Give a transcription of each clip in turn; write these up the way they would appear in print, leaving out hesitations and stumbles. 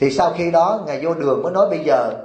Thì sau khi đó Ngài Vô Đường mới nói bây giờ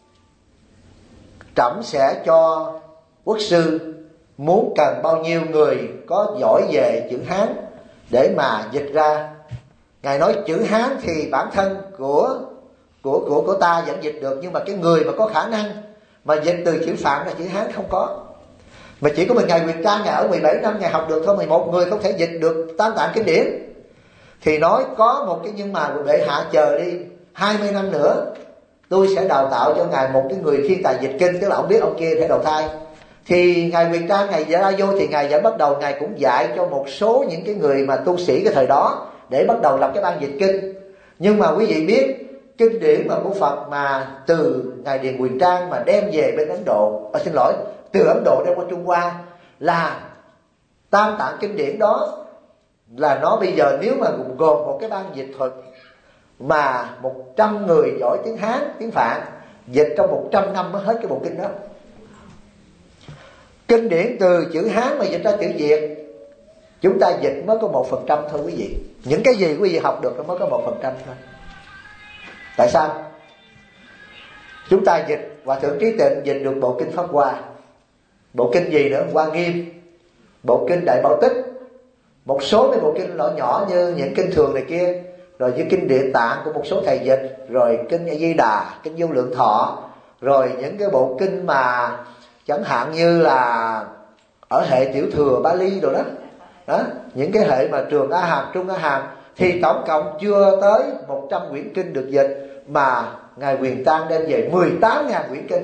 trẫm sẽ cho quốc sư muốn cần bao nhiêu người có giỏi về chữ Hán để mà dịch ra. Ngài nói chữ Hán thì bản thân của ta vẫn dịch được, nhưng mà cái người mà có khả năng mà dịch từ chữ Phạn ra chữ Hán không có. Mà chỉ có mình Ngài Huyền Trang, Ngài ở 17 năm Ngài học được thôi, 11 người không thể dịch được Tam Tạng Kinh Điển. Thì nói có một cái nhưng mà bệ hạ chờ đi 20 năm nữa, tôi sẽ đào tạo cho Ngài một cái người thiên tài dịch kinh. Tức là ông biết ông kia phải đầu thai. Thì Ngài Huyền Trang Ngài ra vô thì Ngài vẫn bắt đầu Ngài cũng dạy cho một số những cái người mà tu sĩ cái thời đó để bắt đầu lập cái ban dịch kinh. Nhưng mà quý vị biết kinh điển mà của Phật mà từ Ngài Điền Huyền Trang mà đem về bên Ấn Độ, từ Ấn Độ đem qua Trung Hoa là Tam Tạng Kinh Điển đó, là nó bây giờ nếu mà gồm một cái ban dịch thuật mà 100 người giỏi tiếng Hán, tiếng Phạn dịch trong 100 năm mới hết cái bộ kinh đó. Kinh điển từ chữ Hán mà dịch ra chữ Việt chúng ta dịch mới có 1% thôi quý vị. Những cái gì quý vị học được nó mới có 1% thôi. Tại sao? Chúng ta dịch, Hòa Thượng Trí Tịnh dịch được bộ kinh Pháp Hoa, bộ kinh gì nữa, Hoa Nghiêm, bộ kinh Đại Bảo Tích, một số cái bộ kinh nhỏ nhỏ như những kinh thường này kia, rồi những kinh Địa Tạng của một số thầy dịch, rồi kinh A Di Đà, kinh Vô Lượng Thọ, rồi những cái bộ kinh mà chẳng hạn như là ở hệ Tiểu Thừa Bali rồi đó, những cái hệ mà Trường A Hàm, Trung A Hàm, thì tổng cộng chưa tới 100 quyển kinh được dịch, mà Ngài Huyền Trang đem về 18.000 quyển kinh.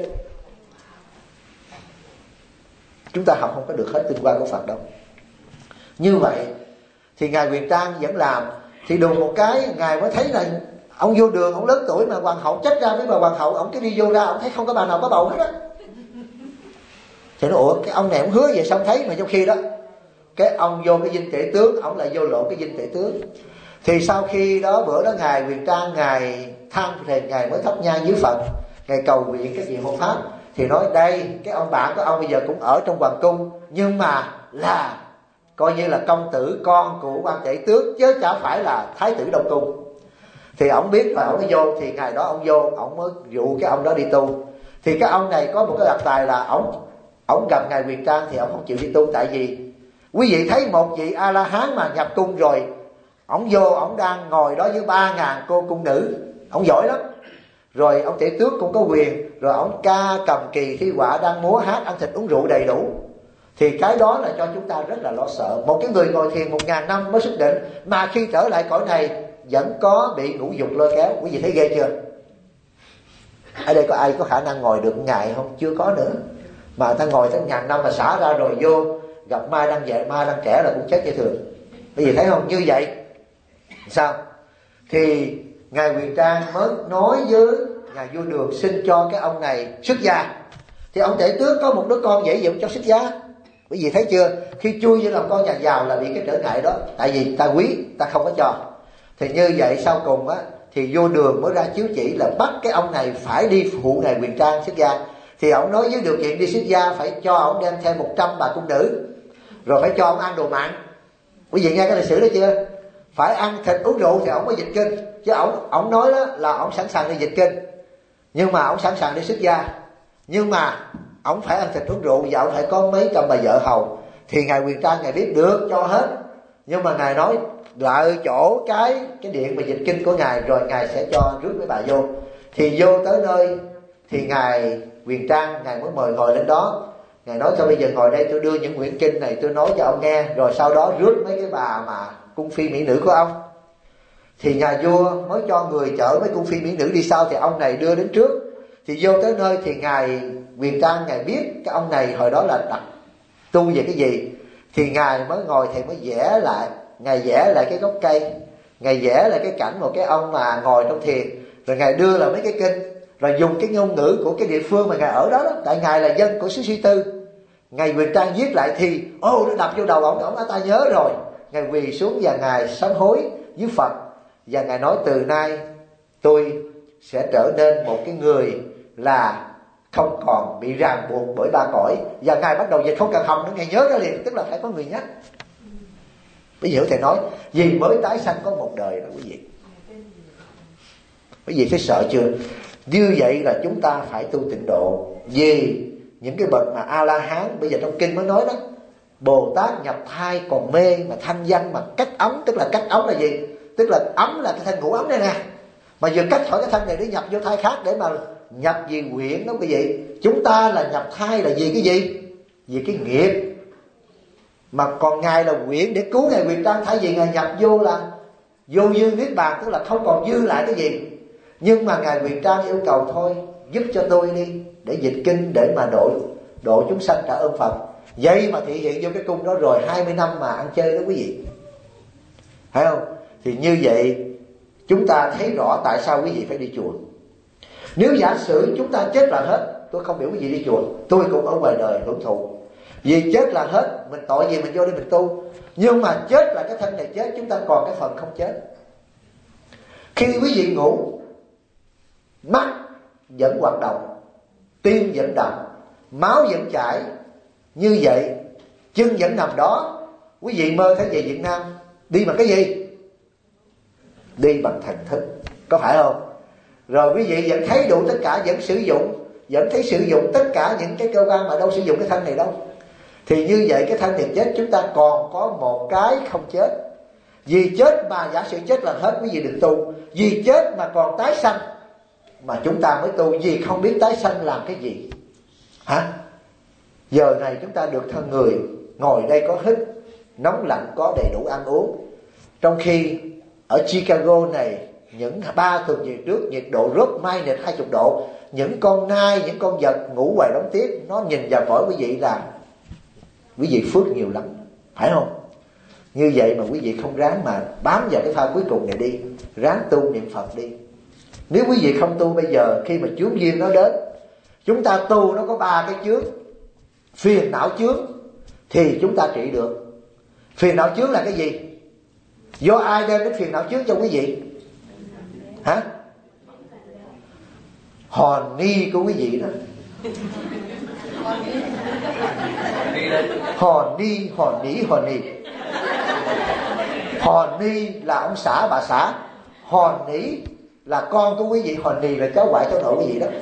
Chúng ta học không có được hết tinh hoa của Phật đâu. Như vậy thì Ngài Huyền Trang vẫn làm. Thì đùng một cái Ngài mới thấy là ông Vô Đường, ông lớn tuổi mà hoàng hậu trách ra với bà hoàng hậu, ông cái đi vô ra ông thấy không có bà nào có bầu hết á. Thì nó ủa cái ông này ông hứa về xong thấy, mà trong khi đó cái ông vô cái dinh tể tướng, ông lại vô lộ cái dinh tể tướng. Thì sau khi đó bữa đó Ngài Huyền Trang Ngài than thì Ngài mới thắp nhang dưới Phật, Ngài cầu nguyện cái gì hộ pháp. Thì nói đây cái ông bạn của ông bây giờ cũng ở trong hoàng cung, nhưng mà là coi như là công tử con của quan tể tướng chứ chả phải là thái tử Đông Cung. Thì ông biết rồi ông mới vô. Thì ngày đó ông vô, ông mới dụ cái ông đó đi tu. Thì cái ông này có một cái đặc tài là ông gặp Ngài Huyền Trang thì ông không chịu đi tu. Tại vì quý vị thấy một vị A La Hán mà nhập cung rồi, ông vô ông đang ngồi đó với 3.000 cô cung nữ, ông giỏi lắm. Rồi ông tể tước cũng có quyền, rồi ông ca cầm kỳ thi họa, đang múa hát ăn thịt uống rượu đầy đủ. Thì cái đó là cho chúng ta rất là lo sợ. Một cái người ngồi thiền 1.000 năm mới xuất định, mà khi trở lại cõi này vẫn có bị ngũ dục lôi kéo. Quý vị thấy ghê chưa? Ở đây có ai có khả năng ngồi được ngày không? Chưa có nữa. Mà ta ngồi tới 1.000 năm mà xả ra rồi vô gặp mai đang dạy, mai đang trẻ là cũng chết như thường. Quý vị thấy không? Như vậy sao? Thì Ngài Huyền Trang mới nói với Ngài Vô Đường xin cho cái ông này xuất gia. Thì ông tể tướng có một đứa con dễ dụ cho xuất gia. Quý vị thấy chưa? Khi chui vô làm con nhà giàu là bị cái trở ngại đó. Tại vì ta quý, ta không có cho. Thì như vậy sau cùng á, thì Vô Đường mới ra chiếu chỉ là bắt cái ông này phải đi phụ Ngài Huyền Trang xuất gia. Thì ông nói với điều kiện đi xuất gia phải cho ông đem theo 100 bà cung nữ, rồi phải cho ông ăn đồ mặn. Quý vị nghe cái lịch sử đó chưa? Phải ăn thịt uống rượu thì ông mới dịch kinh. Chứ ông nói đó là ông sẵn sàng đi dịch kinh, nhưng mà ông sẵn sàng đi xuất gia, nhưng mà ông phải ăn thịt uống rượu và ông phải có mấy trăm bà vợ hầu. Thì Ngài Huyền Trang Ngài biết được cho hết, nhưng mà Ngài nói lại chỗ cái điện mà dịch kinh của Ngài, rồi Ngài sẽ cho rước mấy bà vô. Thì vô tới nơi thì Ngài Huyền Trang Ngài mới mời ngồi lên đó. Ngài nói cho bây giờ ngồi đây tôi đưa những quyển kinh này tôi nói cho ông nghe, rồi sau đó rước mấy cái bà mà cung phi mỹ nữ của ông. Thì nhà vua mới cho người chở mấy cung phi mỹ nữ đi sau, thì ông này đưa đến trước. Thì vô tới nơi thì Ngài Huyền Trang Ngài biết cái ông này hồi đó là đặt tu về cái gì. Thì Ngài mới ngồi thì mới vẽ lại, Ngài vẽ lại cái gốc cây, Ngài vẽ lại cái cảnh một cái ông mà ngồi trong thiền, rồi Ngài đưa là mấy cái kinh, rồi dùng cái ngôn ngữ của cái địa phương mà Ngài ở đó, tại Ngài là dân của xứ Suy Tư. Ngài Huyền Trang viết lại thì nó đập vô đầu ông ta nhớ rồi. Ngài quỳ xuống và Ngài sám hối với Phật, và Ngài nói từ nay tôi sẽ trở nên một cái người là không còn bị ràng buộc bởi ba cõi. Và Ngài bắt đầu dịch không cần học nữa, Ngài nhớ ra liền, tức là phải có người nhắc. Bây giờ Thầy nói vì mới tái sanh có một đời đó quý vị. Quý vị thấy sợ chưa? Như vậy là chúng ta phải tu tịnh độ. Vì những cái bậc mà A-la-hán, bây giờ trong kinh mới nói đó, Bồ Tát nhập thai còn mê mà thanh danh mà cách ấm. Tức là cách ấm là gì? Tức là ấm là cái thân ngủ ấm đây nè, mà vừa cách khỏi cái thân này để nhập vô thai khác, để mà nhập vì nguyện đó quý vị. Chúng ta là nhập thai là vì cái gì? Vì cái nghiệp. Mà còn Ngài là nguyện để cứu Ngài Quyền Trang, thay vì Ngài nhập vô là vô dư niết bàn, tức là không còn dư lại cái gì. Nhưng mà Ngài Quyền Trang yêu cầu thôi, giúp cho tôi đi để dịch kinh, để mà độ chúng sanh trả ơn Phật. Vậy mà thị hiện vô cái cung đó rồi 20 năm mà ăn chơi đó quý vị, thấy không? Thì như vậy chúng ta thấy rõ tại sao quý vị phải đi chùa. Nếu giả sử chúng ta chết là hết, tôi không biểu quý vị đi chùa, tôi cũng ở ngoài đời hưởng thụ. Vì chết là hết, mình tội gì mình vô đây mình tu. Nhưng mà chết là cái thân này chết, chúng ta còn cái phần không chết. Khi quý vị ngủ, mắt vẫn hoạt động, tim vẫn đập, máu vẫn chảy, như vậy chân vẫn nằm đó. Quý vị mơ thấy về Việt Nam đi bằng cái gì? Đi bằng thần thức, có phải không? Rồi quý vị vẫn thấy đủ tất cả, vẫn thấy sử dụng tất cả những cái cơ quan mà đâu sử dụng cái thân này đâu. Thì như vậy cái thân này chết, chúng ta còn có một cái không chết. Vì chết mà giả sử chết là hết, quý vị đừng tu. Vì chết mà còn tái sanh mà chúng ta mới tu. Vì không biết tái sanh làm cái gì hả? Giờ này chúng ta được thân người, ngồi đây có hít, nóng lạnh có đầy đủ ăn uống. Trong khi ở Chicago này, những 3 tuần về trước nhiệt độ rớt -20 độ. Những con nai, những con vật ngủ ngoài đóng tuyết, nó nhìn vào phổi quý vị là quý vị phước nhiều lắm, phải không? Như vậy mà quý vị không ráng mà bám vào cái pha cuối cùng này đi, ráng tu niệm Phật đi. Nếu quý vị không tu bây giờ, khi mà chướng duyên nó đến, chúng ta tu nó có 3 cái chướng. Phiền não chướng thì chúng ta trị được. Phiền não chướng là cái gì? Do ai đem đến phiền não chướng cho quý vị? Hả? Hòn ni của quý vị đó. Hòn ni. Hòn ni là ông xã bà xã, hòn nỉ là con của quý vị, hòn nì là cháu ngoại cháu nội quý vị đó.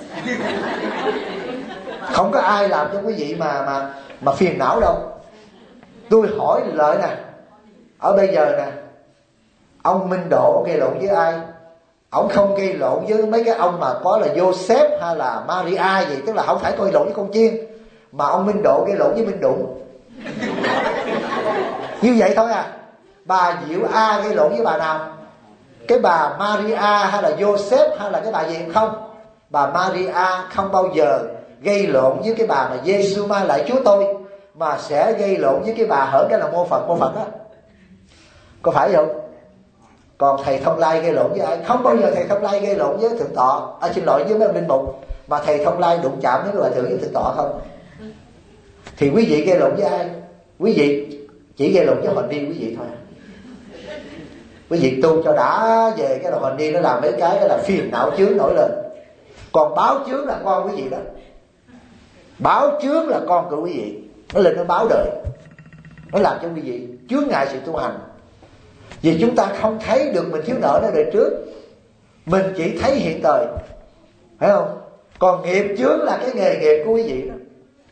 Không có ai làm cho quý vị mà phiền não đâu. Tôi hỏi lại nè, ở bây giờ nè, ông Minh Độ gây lộn với ai? Ông không gây lộn với mấy cái ông mà có là Joseph hay là Maria gì, tức là không phải gây lộn với con chiên, mà ông Minh Độ gây lộn với Minh Đụng. Như vậy thôi à. Bà Diệu A gây lộn với bà nào? Cái bà Maria hay là Joseph hay là cái bà gì không? Bà Maria không bao giờ gây lộn với cái bà mà Giêsu ma lại Chúa tôi, mà sẽ gây lộn với cái bà hở cái là mô Phật đó. Có phải không? Còn thầy Thông Lai gây lộn với ai? Không bao giờ thầy Thông Lai gây lộn với thượng tọa, xin lỗi, với mấy ông linh mục, mà thầy Thông Lai đụng chạm với cái bà thượng với thượng tọa không. Thì quý vị gây lộn với ai? Quý vị chỉ gây lộn với Hoành Ni quý vị thôi. Quý vị tu cho đã về cái là Hoành Ni nó làm mấy cái là phiền não chướng nổi lên. Còn báo chướng là con quý vị đó. Báo chướng là con của quý vị, nó lên nó báo đời, nó làm cho quý vị chướng ngại sự tu hành. Vì chúng ta không thấy được mình thiếu nợ nó đời trước, mình chỉ thấy hiện thời, phải không? Còn nghiệp chướng là cái nghề nghiệp của quý vị đó.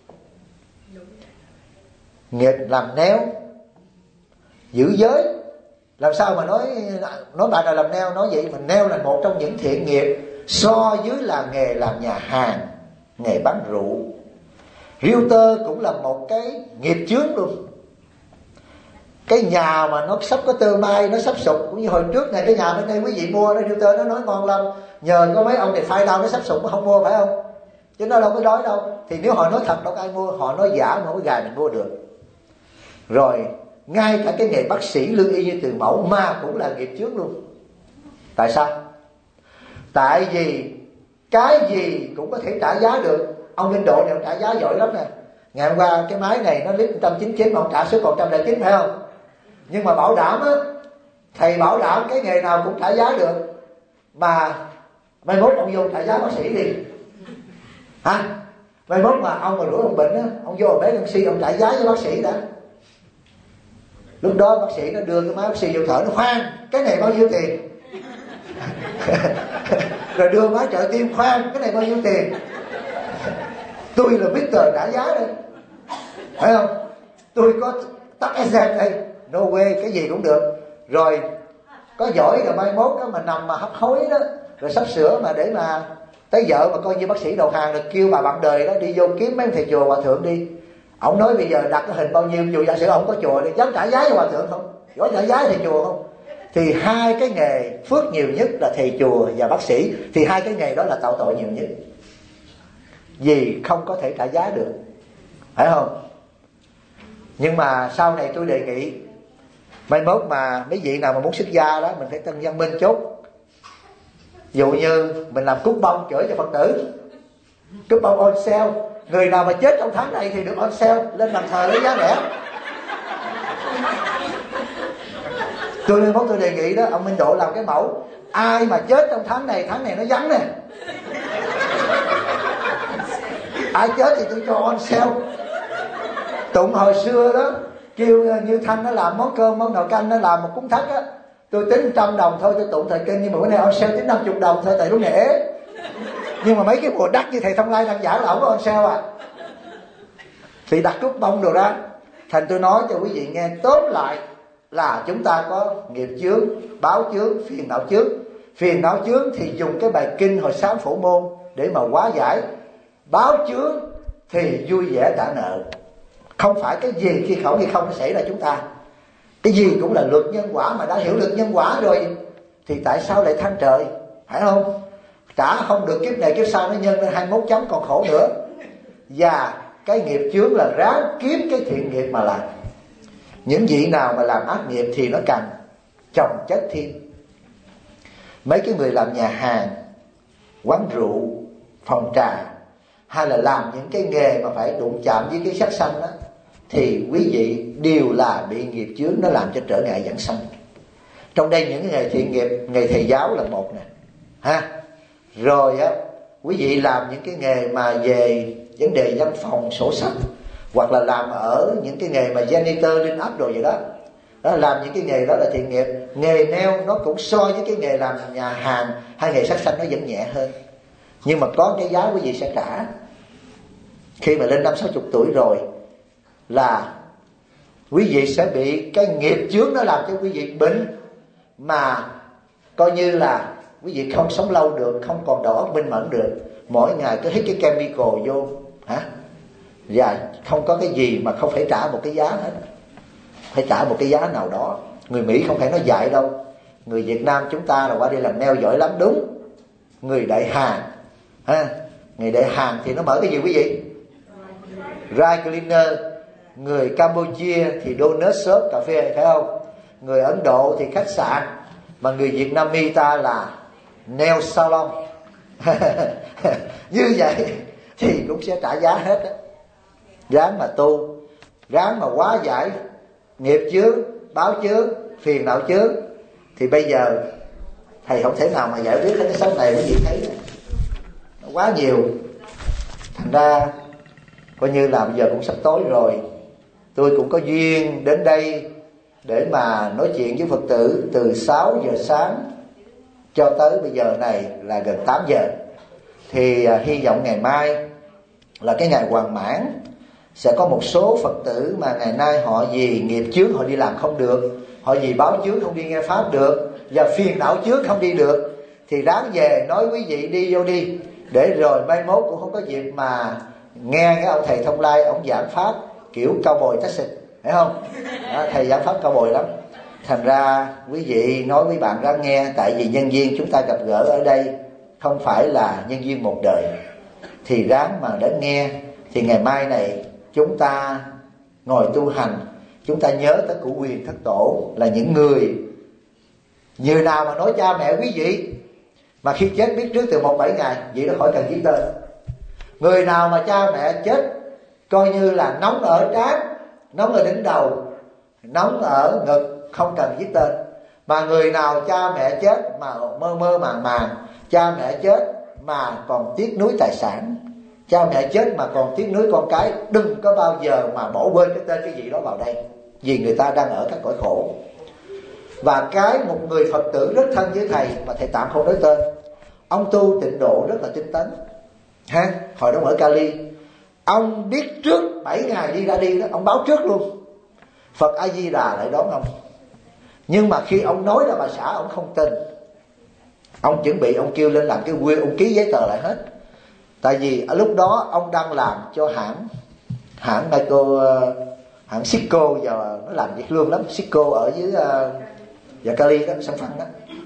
Nghiệp làm neo, giữ giới. Làm sao mà nói bà nào làm neo, nói vậy mà neo là một trong những thiện nghiệp so với là nghề làm nhà hàng, nghề bán rượu. Realtor cũng là một cái nghiệp chướng luôn. Cái nhà mà nó sắp có tơ mai, nó sắp sụp, cũng như hồi trước này cái nhà bên đây quý vị mua đó, Realtor nó nói ngon lắm, nhờ có mấy ông này phai đau nó sắp sụp, nó không mua, phải không? Chứ nó đâu có đói đâu. Thì nếu họ nói thật đâu có ai mua, họ nói giả mà không có gài mình mua được. Rồi ngay cả cái nghề bác sĩ lương y như từ mẫu mà cũng là nghiệp chướng luôn. Tại sao? Tại vì cái gì cũng có thể trả giá được. Ông Minh Độ này ông trả giá giỏi lắm nè. Ngày hôm qua cái máy này nó lít 199 mà ông trả suốt 109, phải không? Nhưng mà bảo đảm á, thầy bảo đảm cái nghề nào cũng trả giá được. Mà mai mốt ông vô trả giá bác sĩ đi, hả? Mai mốt mà ông mà rủi ông bệnh á, ông vô bé MC ông trả giá với bác sĩ đã. Lúc đó bác sĩ nó đưa cái máy bác sĩ vô thở, nó khoan cái này bao nhiêu tiền? Rồi đưa má chợ tim khoan cái này bao nhiêu tiền. Tôi là Mr. trả giá đây, phải không? Tôi có tắt exam đây, no way, cái gì cũng được. Rồi có giỏi rồi mai mốt đó mà nằm mà hấp hối đó, rồi sắp sửa mà để mà tới vợ mà coi như bác sĩ đầu hàng, được kêu bà bạn đời đó đi vô kiếm mấy thầy chùa hòa thượng đi. Ông nói bây giờ đặt cái hình bao nhiêu, dù giả sử ông có chùa thì dám trả giá cho hòa thượng không? Có trả giá thầy chùa không? Thì hai cái nghề phước nhiều nhất là thầy chùa và bác sĩ. Thì hai cái nghề đó là tạo tội nhiều nhất, vì không có thể trả giá được, phải không? Nhưng mà sau này tôi đề nghị mai mốt mà mấy vị nào mà muốn xuất gia đó, mình phải tân văn minh chút. Dụ như mình làm cút bông chửi cho Phật tử, cút bông on sale, người nào mà chết trong tháng này thì được on sale, lên bàn thờ lấy giá rẻ. Tôi mai mốt tôi đề nghị đó, ông Minh Độ làm cái mẫu, ai mà chết trong tháng này nó vắng nè, ai chết thì tôi cho on sale. Tụng hồi xưa đó kêu Như Thanh nó làm món cơm món nồi canh, nó làm một cúng thất á, tôi tính 100 đồng thôi, tôi tụng thời kinh, nhưng mà bữa nay on sale tính 50 đồng thôi, tại lúc này ế. Nhưng mà mấy cái mùa đắt như thầy Thông Lai đang giải là không có on sale à, thì đặt cúc bông đồ đó. Thành tôi nói cho quý vị nghe, tóm lại là chúng ta có nghiệp chướng, báo chướng, phiền não chướng. Phiền não chướng thì dùng cái bài kinh hồi sáng phổ môn để mà hóa giải. Báo chướng thì vui vẻ trả nợ. Không phải cái gì khi khẩu hay không nó xảy ra chúng ta. Cái gì cũng là luật nhân quả, mà đã hiểu luật nhân quả rồi thì tại sao lại than trời, phải không? Trả không được kiếp này kiếp sau nó nhân lên 21 chấm còn khổ nữa. Và cái nghiệp chướng là ráng kiếm cái thiện nghiệp mà làm. Những vị nào mà làm ác nghiệp thì nó càng chồng chất thêm. Mấy cái người làm nhà hàng, quán rượu, phòng trà, hay là làm những cái nghề mà phải đụng chạm với cái sắc sanh đó, thì quý vị đều là bị nghiệp chướng nó làm cho trở ngại vãng sanh. Trong đây những cái nghề thiện nghiệp, nghề thầy giáo là một nè ha. Rồi á, quý vị làm những cái nghề mà về vấn đề văn phòng, sổ sách, hoặc là làm ở những cái nghề mà janitor, linh áp đồ vậy đó. Đó, làm những cái nghề đó là thiện nghiệp. Nghề nail nó cũng so với cái nghề làm nhà hàng hay nghề sát sanh nó vẫn nhẹ hơn. Nhưng mà có cái giá quý vị sẽ trả. Khi mà lên 50-60 tuổi rồi là quý vị sẽ bị cái nghiệp chướng nó làm cho quý vị bệnh, mà coi như là quý vị không sống lâu được, không còn đầu óc minh mẫn được. Mỗi ngày cứ hít cái chemical vô hả? Và không có cái gì mà không phải trả một cái giá hết. Phải trả một cái giá nào đó. Người Mỹ không phải nói dạy đâu. Người Việt Nam chúng ta là qua đây làm nail giỏi lắm, đúng. Người Đại Hàn ha, người Đại Hàn thì nó mở cái gì quý vị? Dry cleaner. Người Campuchia thì donut shop, cà phê, phải không? Người Ấn Độ thì khách sạn. Mà người Việt Nam ta là nail salon. Như vậy thì cũng sẽ trả giá hết đó. Ráng mà tu, ráng mà hóa giải nghiệp chướng, báo chướng, phiền não chướng. Thì bây giờ thầy không thể nào mà giải quyết hết cái sống này, quý vị thấy này, nó quá nhiều. Thành ra coi như là bây giờ cũng sắp tối rồi, tôi cũng có duyên đến đây để mà nói chuyện với Phật tử từ 6 giờ sáng cho tới bây giờ này là gần 8 giờ. Thì hy vọng ngày mai là cái ngày hoàn mãn, sẽ có một số Phật tử mà ngày nay họ vì nghiệp chướng họ đi làm không được, họ vì báo chướng không đi nghe pháp được, và phiền não chướng không đi được, thì ráng về nói quý vị đi vô đi, để rồi mai mốt cũng không có dịp mà nghe cái ông thầy Thông Lai ông giảng pháp kiểu cao bồi tách xịt, phải không? Đó, thầy giảng pháp cao bồi lắm. Thành ra quý vị nói với bạn ráng nghe, tại vì nhân duyên chúng ta gặp gỡ ở đây không phải là nhân duyên một đời, thì ráng mà đến nghe. Thì ngày mai này chúng ta ngồi tu hành, chúng ta nhớ tới cụ Quyền Thất Tổ là những người nào mà nói cha mẹ quý vị mà khi chết biết trước từ 1-7 ngày, vậy đó khỏi cần viết tên. Người nào mà cha mẹ chết coi như là nóng ở trán, nóng ở đỉnh đầu, nóng ở ngực, không cần viết tên. Mà người nào cha mẹ chết mà mơ mơ màng màng, cha mẹ chết mà còn tiếc nuối tài sản, cha mẹ chết mà còn tiếc nuối con cái, đừng có bao giờ mà bỏ quên cái tên cái gì đó vào đây, vì người ta đang ở các cõi khổ. Và cái một người Phật tử rất thân với thầy mà thầy tạm không nói tên, ông tu tịnh độ rất là tinh tấn ha. Hồi đó ở Cali, ông biết trước 7 ngày đi ra đi đó, ông báo trước luôn. Phật A Di Đà lại đón ông. Nhưng mà khi ông nói ra bà xã, ông không tin. Ông chuẩn bị, ông kêu lên làm cái will, ông ký giấy tờ lại hết. Tại vì ở lúc đó ông đang làm cho hãng hãng Cisco, giờ nó làm việc lương lắm. Cisco ở dưới và Cali đó, San Fran đó.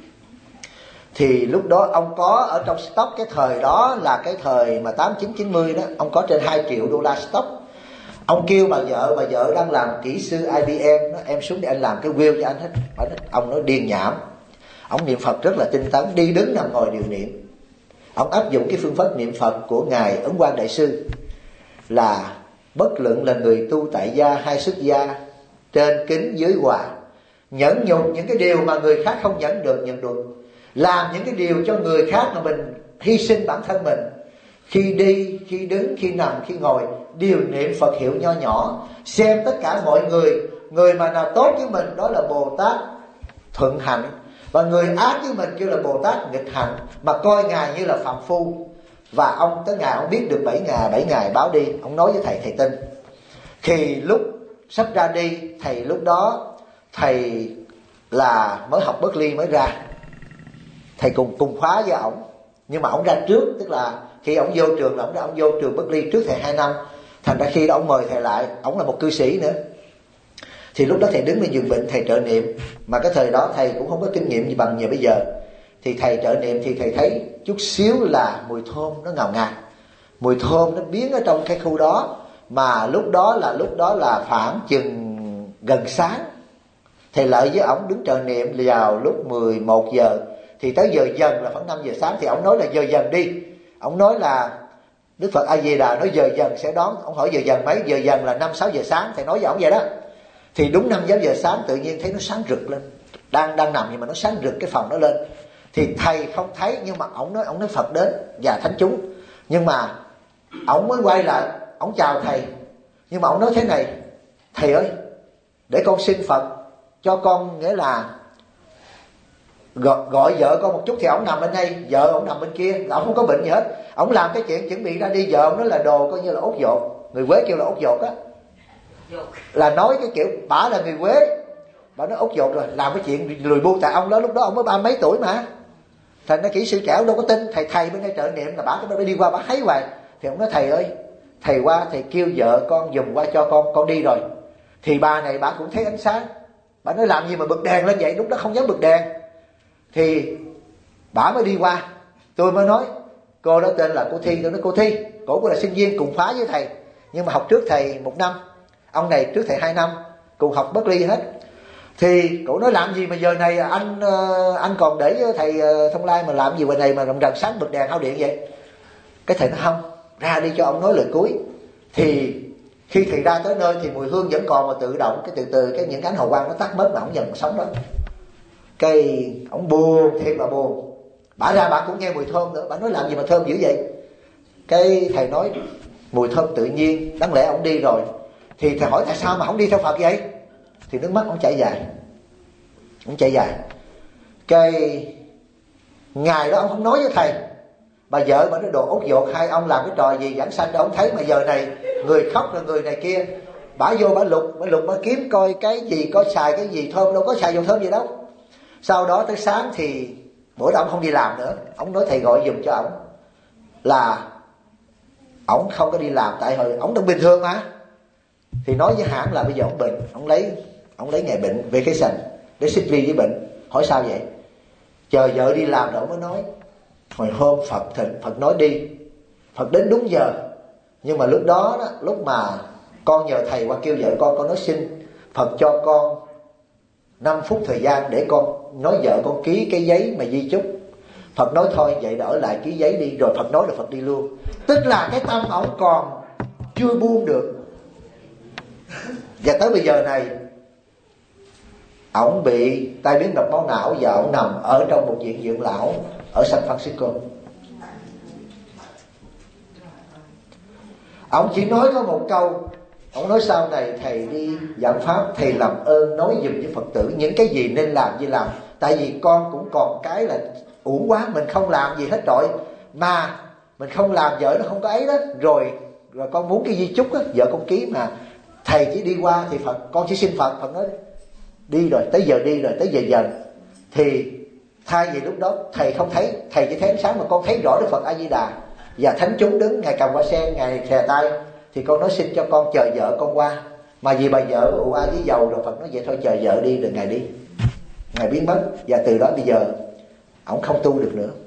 Thì lúc đó ông có ở trong stock, cái thời đó là cái thời mà 8990 đó, ông có trên 2 triệu đô la stock. Ông kêu bà vợ đang làm kỹ sư IBM đó, em xuống để anh làm cái will cho anh hết. Ông nói điên nhảm. Ông niệm Phật rất là tinh tấn, đi đứng nằm ngồi đều niệm. Ông áp dụng cái phương pháp niệm Phật của ngài Ấn Quang Đại sư, là bất luận là người tu tại gia hay xuất gia, trên kính dưới hòa, nhẫn nhục những cái điều mà người khác không nhẫn được nhận được, làm những cái điều cho người khác mà mình hy sinh bản thân mình. Khi đi, khi đứng, khi nằm, khi ngồi đều niệm Phật hiệu nho nhỏ. Xem tất cả mọi người mà nào tốt với mình đó là Bồ Tát thuận hạnh, và người ác với mình kêu là Bồ Tát nghịch hạnh, mà coi ngài như là phạm phu. Và ông tới ngày ông biết được 7 ngày báo đi, ông nói với thầy tin. Thì lúc sắp ra đi, lúc đó thầy là mới học Berkeley mới ra, thầy cùng khóa với ổng. Nhưng mà ổng ra trước, tức là khi ổng vô trường là ổng vô trường Berkeley trước thầy 2 năm. Thành ra khi đó ổng mời thầy lại, ổng là một cư sĩ nữa. Thì lúc đó thầy đứng bên giường bệnh, thầy trợ niệm. Mà cái thời đó thầy cũng không có kinh nghiệm gì bằng như bây giờ. Thì thầy trợ niệm thì thầy thấy chút xíu là mùi thơm nó ngào ngạt, mùi thơm nó biến ở trong cái khu đó. Mà lúc đó là khoảng chừng gần sáng. Thầy lại với ổng đứng trợ niệm vào lúc 11 giờ. Thì tới giờ dần là khoảng 5 giờ sáng. Thì ổng nói là giờ dần đi. Ổng nói là Đức Phật A Di Đà nói giờ dần sẽ đón. Ổng hỏi giờ dần mấy? Giờ dần là 5-6 giờ sáng. Thầy nói với ổng vậy đó. Thì đúng 5-6 giờ sáng tự nhiên thấy nó sáng rực lên. Đang nằm nhưng mà nó sáng rực cái phòng đó lên. Thì thầy không thấy, nhưng mà ổng nói Phật đến và thánh chúng. Nhưng mà ổng mới quay lại, ổng chào thầy. Nhưng mà ổng nói thế này: thầy ơi, để con xin Phật cho con, nghĩa là gọi vợ con một chút. Thì ổng nằm bên đây, vợ ổng nằm bên kia, ổng không có bệnh gì hết. Ổng làm cái chuyện chuẩn bị ra đi, vợ ổng nói là đồ coi như là ốt dột. Người Quế kêu là ốt dột á, là nói cái kiểu bả là người Quế, bả nói ốt dột rồi, làm cái chuyện lùi bu. Tại ông đó lúc đó ông mới 30 mấy tuổi mà. Thành ra kỹ sư trẻ đâu có tin. Thầy bên đây trợ niệm là bả cái đó đi qua bả thấy hoài. Thì ông nói thầy ơi, thầy qua thầy kêu vợ con dùm qua cho con đi rồi. Thì bà này bả cũng thấy ánh sáng. Bả nói làm gì mà bật đèn lên vậy, lúc đó không dám bật đèn. Thì bả mới đi qua. Tôi mới nói cô đó tên là cô Thi. Tôi nói cô Thi, cổ là sinh viên cùng khóa với thầy, nhưng mà học trước thầy 1 năm, ông này trước thầy 2 năm, cùng học Berkeley hết. Thì cổ nói làm gì mà giờ này anh còn để với thầy Thông Lai mà làm gì ngoài này mà rộng ràng sáng bật đèn hao điện vậy. Cái thầy nói không, ra đi cho ông nói lời cuối. Thì khi thầy ra tới nơi thì mùi hương vẫn còn, mà tự động cái từ từ cái những cái ánh hào quang nó tắt mất, mà ổng dần sống đó. Cái ổng buồn, thêm là buồn. Bả ra bả cũng nghe mùi thơm nữa. Bả nói làm gì mà thơm dữ vậy. Cái thầy nói mùi thơm tự nhiên, đáng lẽ ổng đi rồi. Thì thầy hỏi tại sao mà không đi theo Phật vậy. Thì nước mắt ổng chảy dài. Cái ngày đó ông không nói với thầy. Bà vợ bà nói đồ út dột, hai ông làm cái trò gì giảng sanh đâu ông thấy. Mà giờ này người khóc là người này kia. Bả vô bả lục bả kiếm coi cái gì có xài cái gì thơm, đâu có xài dầu thơm gì đâu. Sau đó tới sáng thì bữa đó ông không đi làm nữa. Ông nói thầy gọi giùm cho ổng là ổng không có đi làm, tại hồi ổng đang bình thường mà. Thì nói với hãng là bây giờ ổng bệnh, ổng lấy ngày bệnh vacation để sick leave với bệnh. Hỏi sao vậy? Chờ vợ đi làm rồi ổng mới nói hồi hôm Phật nói đi, Phật đến đúng giờ. Nhưng mà lúc đó lúc mà con nhờ thầy qua kêu vợ con nói xin Phật cho con 5 phút thời gian để con nói vợ con ký cái giấy mà di chúc. Phật nói thôi vậy đỡ lại ký giấy đi. Rồi Phật nói là Phật đi luôn. Tức là cái tâm ổng còn chưa buông được. Và tới bây giờ này ổng bị tai biến mạch máu não và ổng nằm ở trong một viện dưỡng lão ở San Francisco. Ổng chỉ nói có một câu. Ổng nói sau này thầy đi giảng pháp, thầy làm ơn nói giùm với Phật tử những cái gì nên làm gì làm. Tại vì con cũng còn cái là uổng quá, mình không làm gì hết trọi, mà mình không làm vợ nó không có ấy đó. Rồi con muốn cái di chúc á, vợ con ký mà thầy chỉ đi qua thì Phật, con chỉ xin Phật, Phật nói đi rồi, tới giờ đi rồi, tới giờ dần. Thì thay vì lúc đó thầy không thấy, thầy chỉ thấy ánh sáng, mà con thấy rõ Đức Phật A Di Đà và thánh chúng đứng, ngài cầm hoa sen, ngài khè tay, thì con nói xin cho con chờ vợ con qua. Mà vì bà vợ ù a với dầu, rồi Phật nói vậy thôi chờ vợ đi, rồi ngài đi, ngài biến mất. Và từ đó bây giờ ổng không tu được nữa,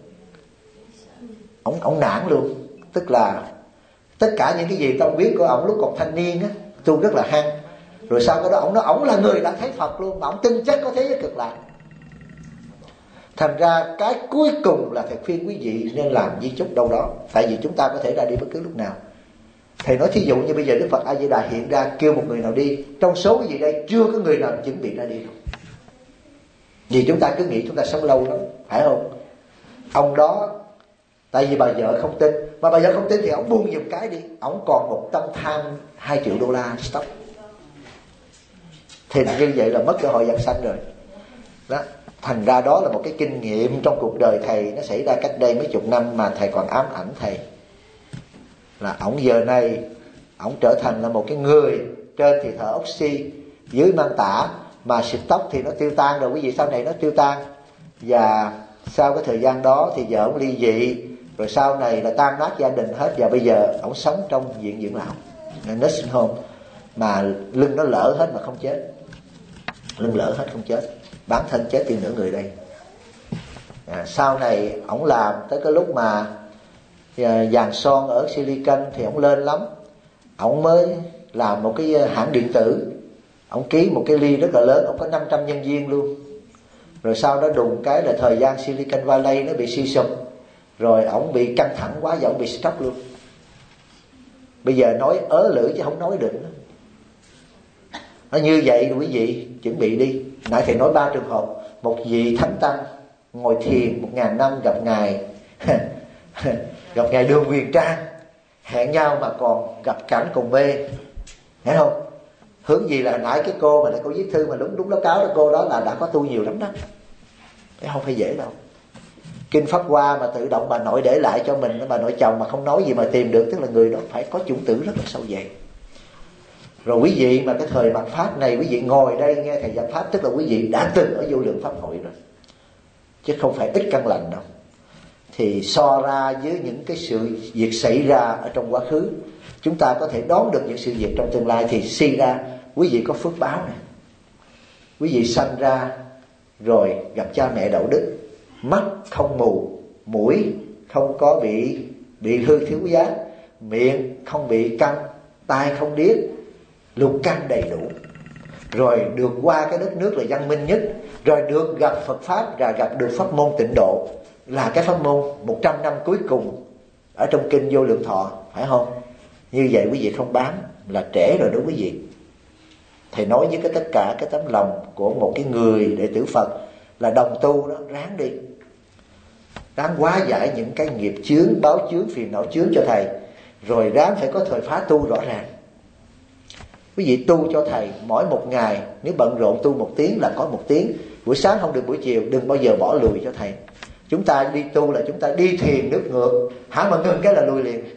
ổng nản luôn. Tức là tất cả những cái gì tâm quyết của ổng lúc còn thanh niên á, tu rất là hăng. Rồi sau cái đó ổng nói ổng là người đã thấy Phật luôn, mà ổng tin chắc có thế giới cực lạc. Thành ra cái cuối cùng là thầy khuyên quý vị nên làm di chúc đâu đó, tại vì chúng ta có thể ra đi bất cứ lúc nào. Thầy nói thí dụ như bây giờ Đức Phật A Di Đà hiện ra kêu một người nào đi, trong số quý vị đây chưa có người nào chuẩn bị ra đi đâu. Vì chúng ta cứ nghĩ chúng ta sống lâu lắm, phải không? Ông đó, tại vì bà vợ không tin, mà bà vợ không tin thì ông buông giùm cái đi, ông còn một tâm tham 2 triệu đô la stop. Thì như vậy là mất cơ hội giảng sanh rồi đó. Thành ra đó là một cái kinh nghiệm trong cuộc đời thầy, nó xảy ra cách đây mấy chục năm mà thầy còn ám ảnh thầy. Là ổng giờ này ổng trở thành là một cái người, trên thì thở oxy, dưới mang tả, mà xịt tóc thì nó tiêu tan rồi quý vị, sau này nó tiêu tan. Và sau cái thời gian đó thì vợ ổng ly dị, rồi sau này là tan nát gia đình hết. Và bây giờ ổng sống trong viện dưỡng lão, nursing home, mà lưng nó lỡ hết mà không chết, lưng lỡ hết không chết, bản thân chết tiền nửa người đây. Sau này ổng làm tới cái lúc mà vàng son ở Silicon thì ổng lên lắm, ổng mới làm một cái hãng điện tử, ổng ký một cái ly rất là lớn, ổng có 500 nhân viên luôn. Rồi sau đó đùng cái là thời gian Silicon Valley nó bị suy sụp, rồi ổng bị căng thẳng quá và ổng bị stroke luôn. Bây giờ nói ớ lưỡi chứ không nói được nữa. Nó như vậy quý vị chuẩn bị đi. Nãy thầy nói 3 trường hợp. Một vị thánh tăng ngồi thiền 1000 năm gặp ngài gặp ngài Đường Huyền Trang, hẹn nhau mà còn gặp cảnh cùng mê, hiểu không? Hướng gì là nãy cái cô mà cô viết thư mà đúng báo cáo đó, cô đó là đã có tu nhiều lắm đó, cái không phải dễ đâu. Kinh Pháp Hoa mà tự động bà nội để lại cho mình, bà nội chồng mà không nói gì mà tìm được, tức là người đó phải có chủng tử rất là sâu dày. Rồi quý vị mà cái thời mặt Pháp này, quý vị ngồi đây nghe thầy giảng Pháp, tức là quý vị đã từng ở vô lượng Pháp hội rồi, chứ không phải ít căn lành đâu. Thì so ra với những cái sự việc xảy ra ở trong quá khứ, chúng ta có thể đoán được những sự việc trong tương lai. Thì suy ra quý vị có phước báo này, quý vị sanh ra rồi gặp cha mẹ đạo đức, mắt không mù, mũi không có bị hư thiếu giác, miệng không bị căng, tai không điếc, lục căn đầy đủ, rồi được qua cái đất nước là văn minh nhất, rồi được gặp Phật Pháp và gặp được pháp môn Tịnh Độ, là cái pháp môn 100 năm cuối cùng ở trong kinh Vô Lượng Thọ, phải không? Như vậy quý vị không bám là trễ rồi đó quý vị. Thầy nói với tất cả cái tấm lòng của một cái người đệ tử Phật là đồng tu đó, ráng đi, ráng hóa giải những cái nghiệp chướng, báo chướng, phiền não chướng cho thầy, rồi ráng phải có thời phá tu rõ ràng. Quý vị tu cho thầy mỗi một ngày, nếu bận rộn tu 1 tiếng là có 1 tiếng, buổi sáng không được buổi chiều, đừng bao giờ bỏ lùi cho thầy. Chúng ta đi tu là chúng ta đi thiền nước ngược, hả mà ngừng cái là lùi liền.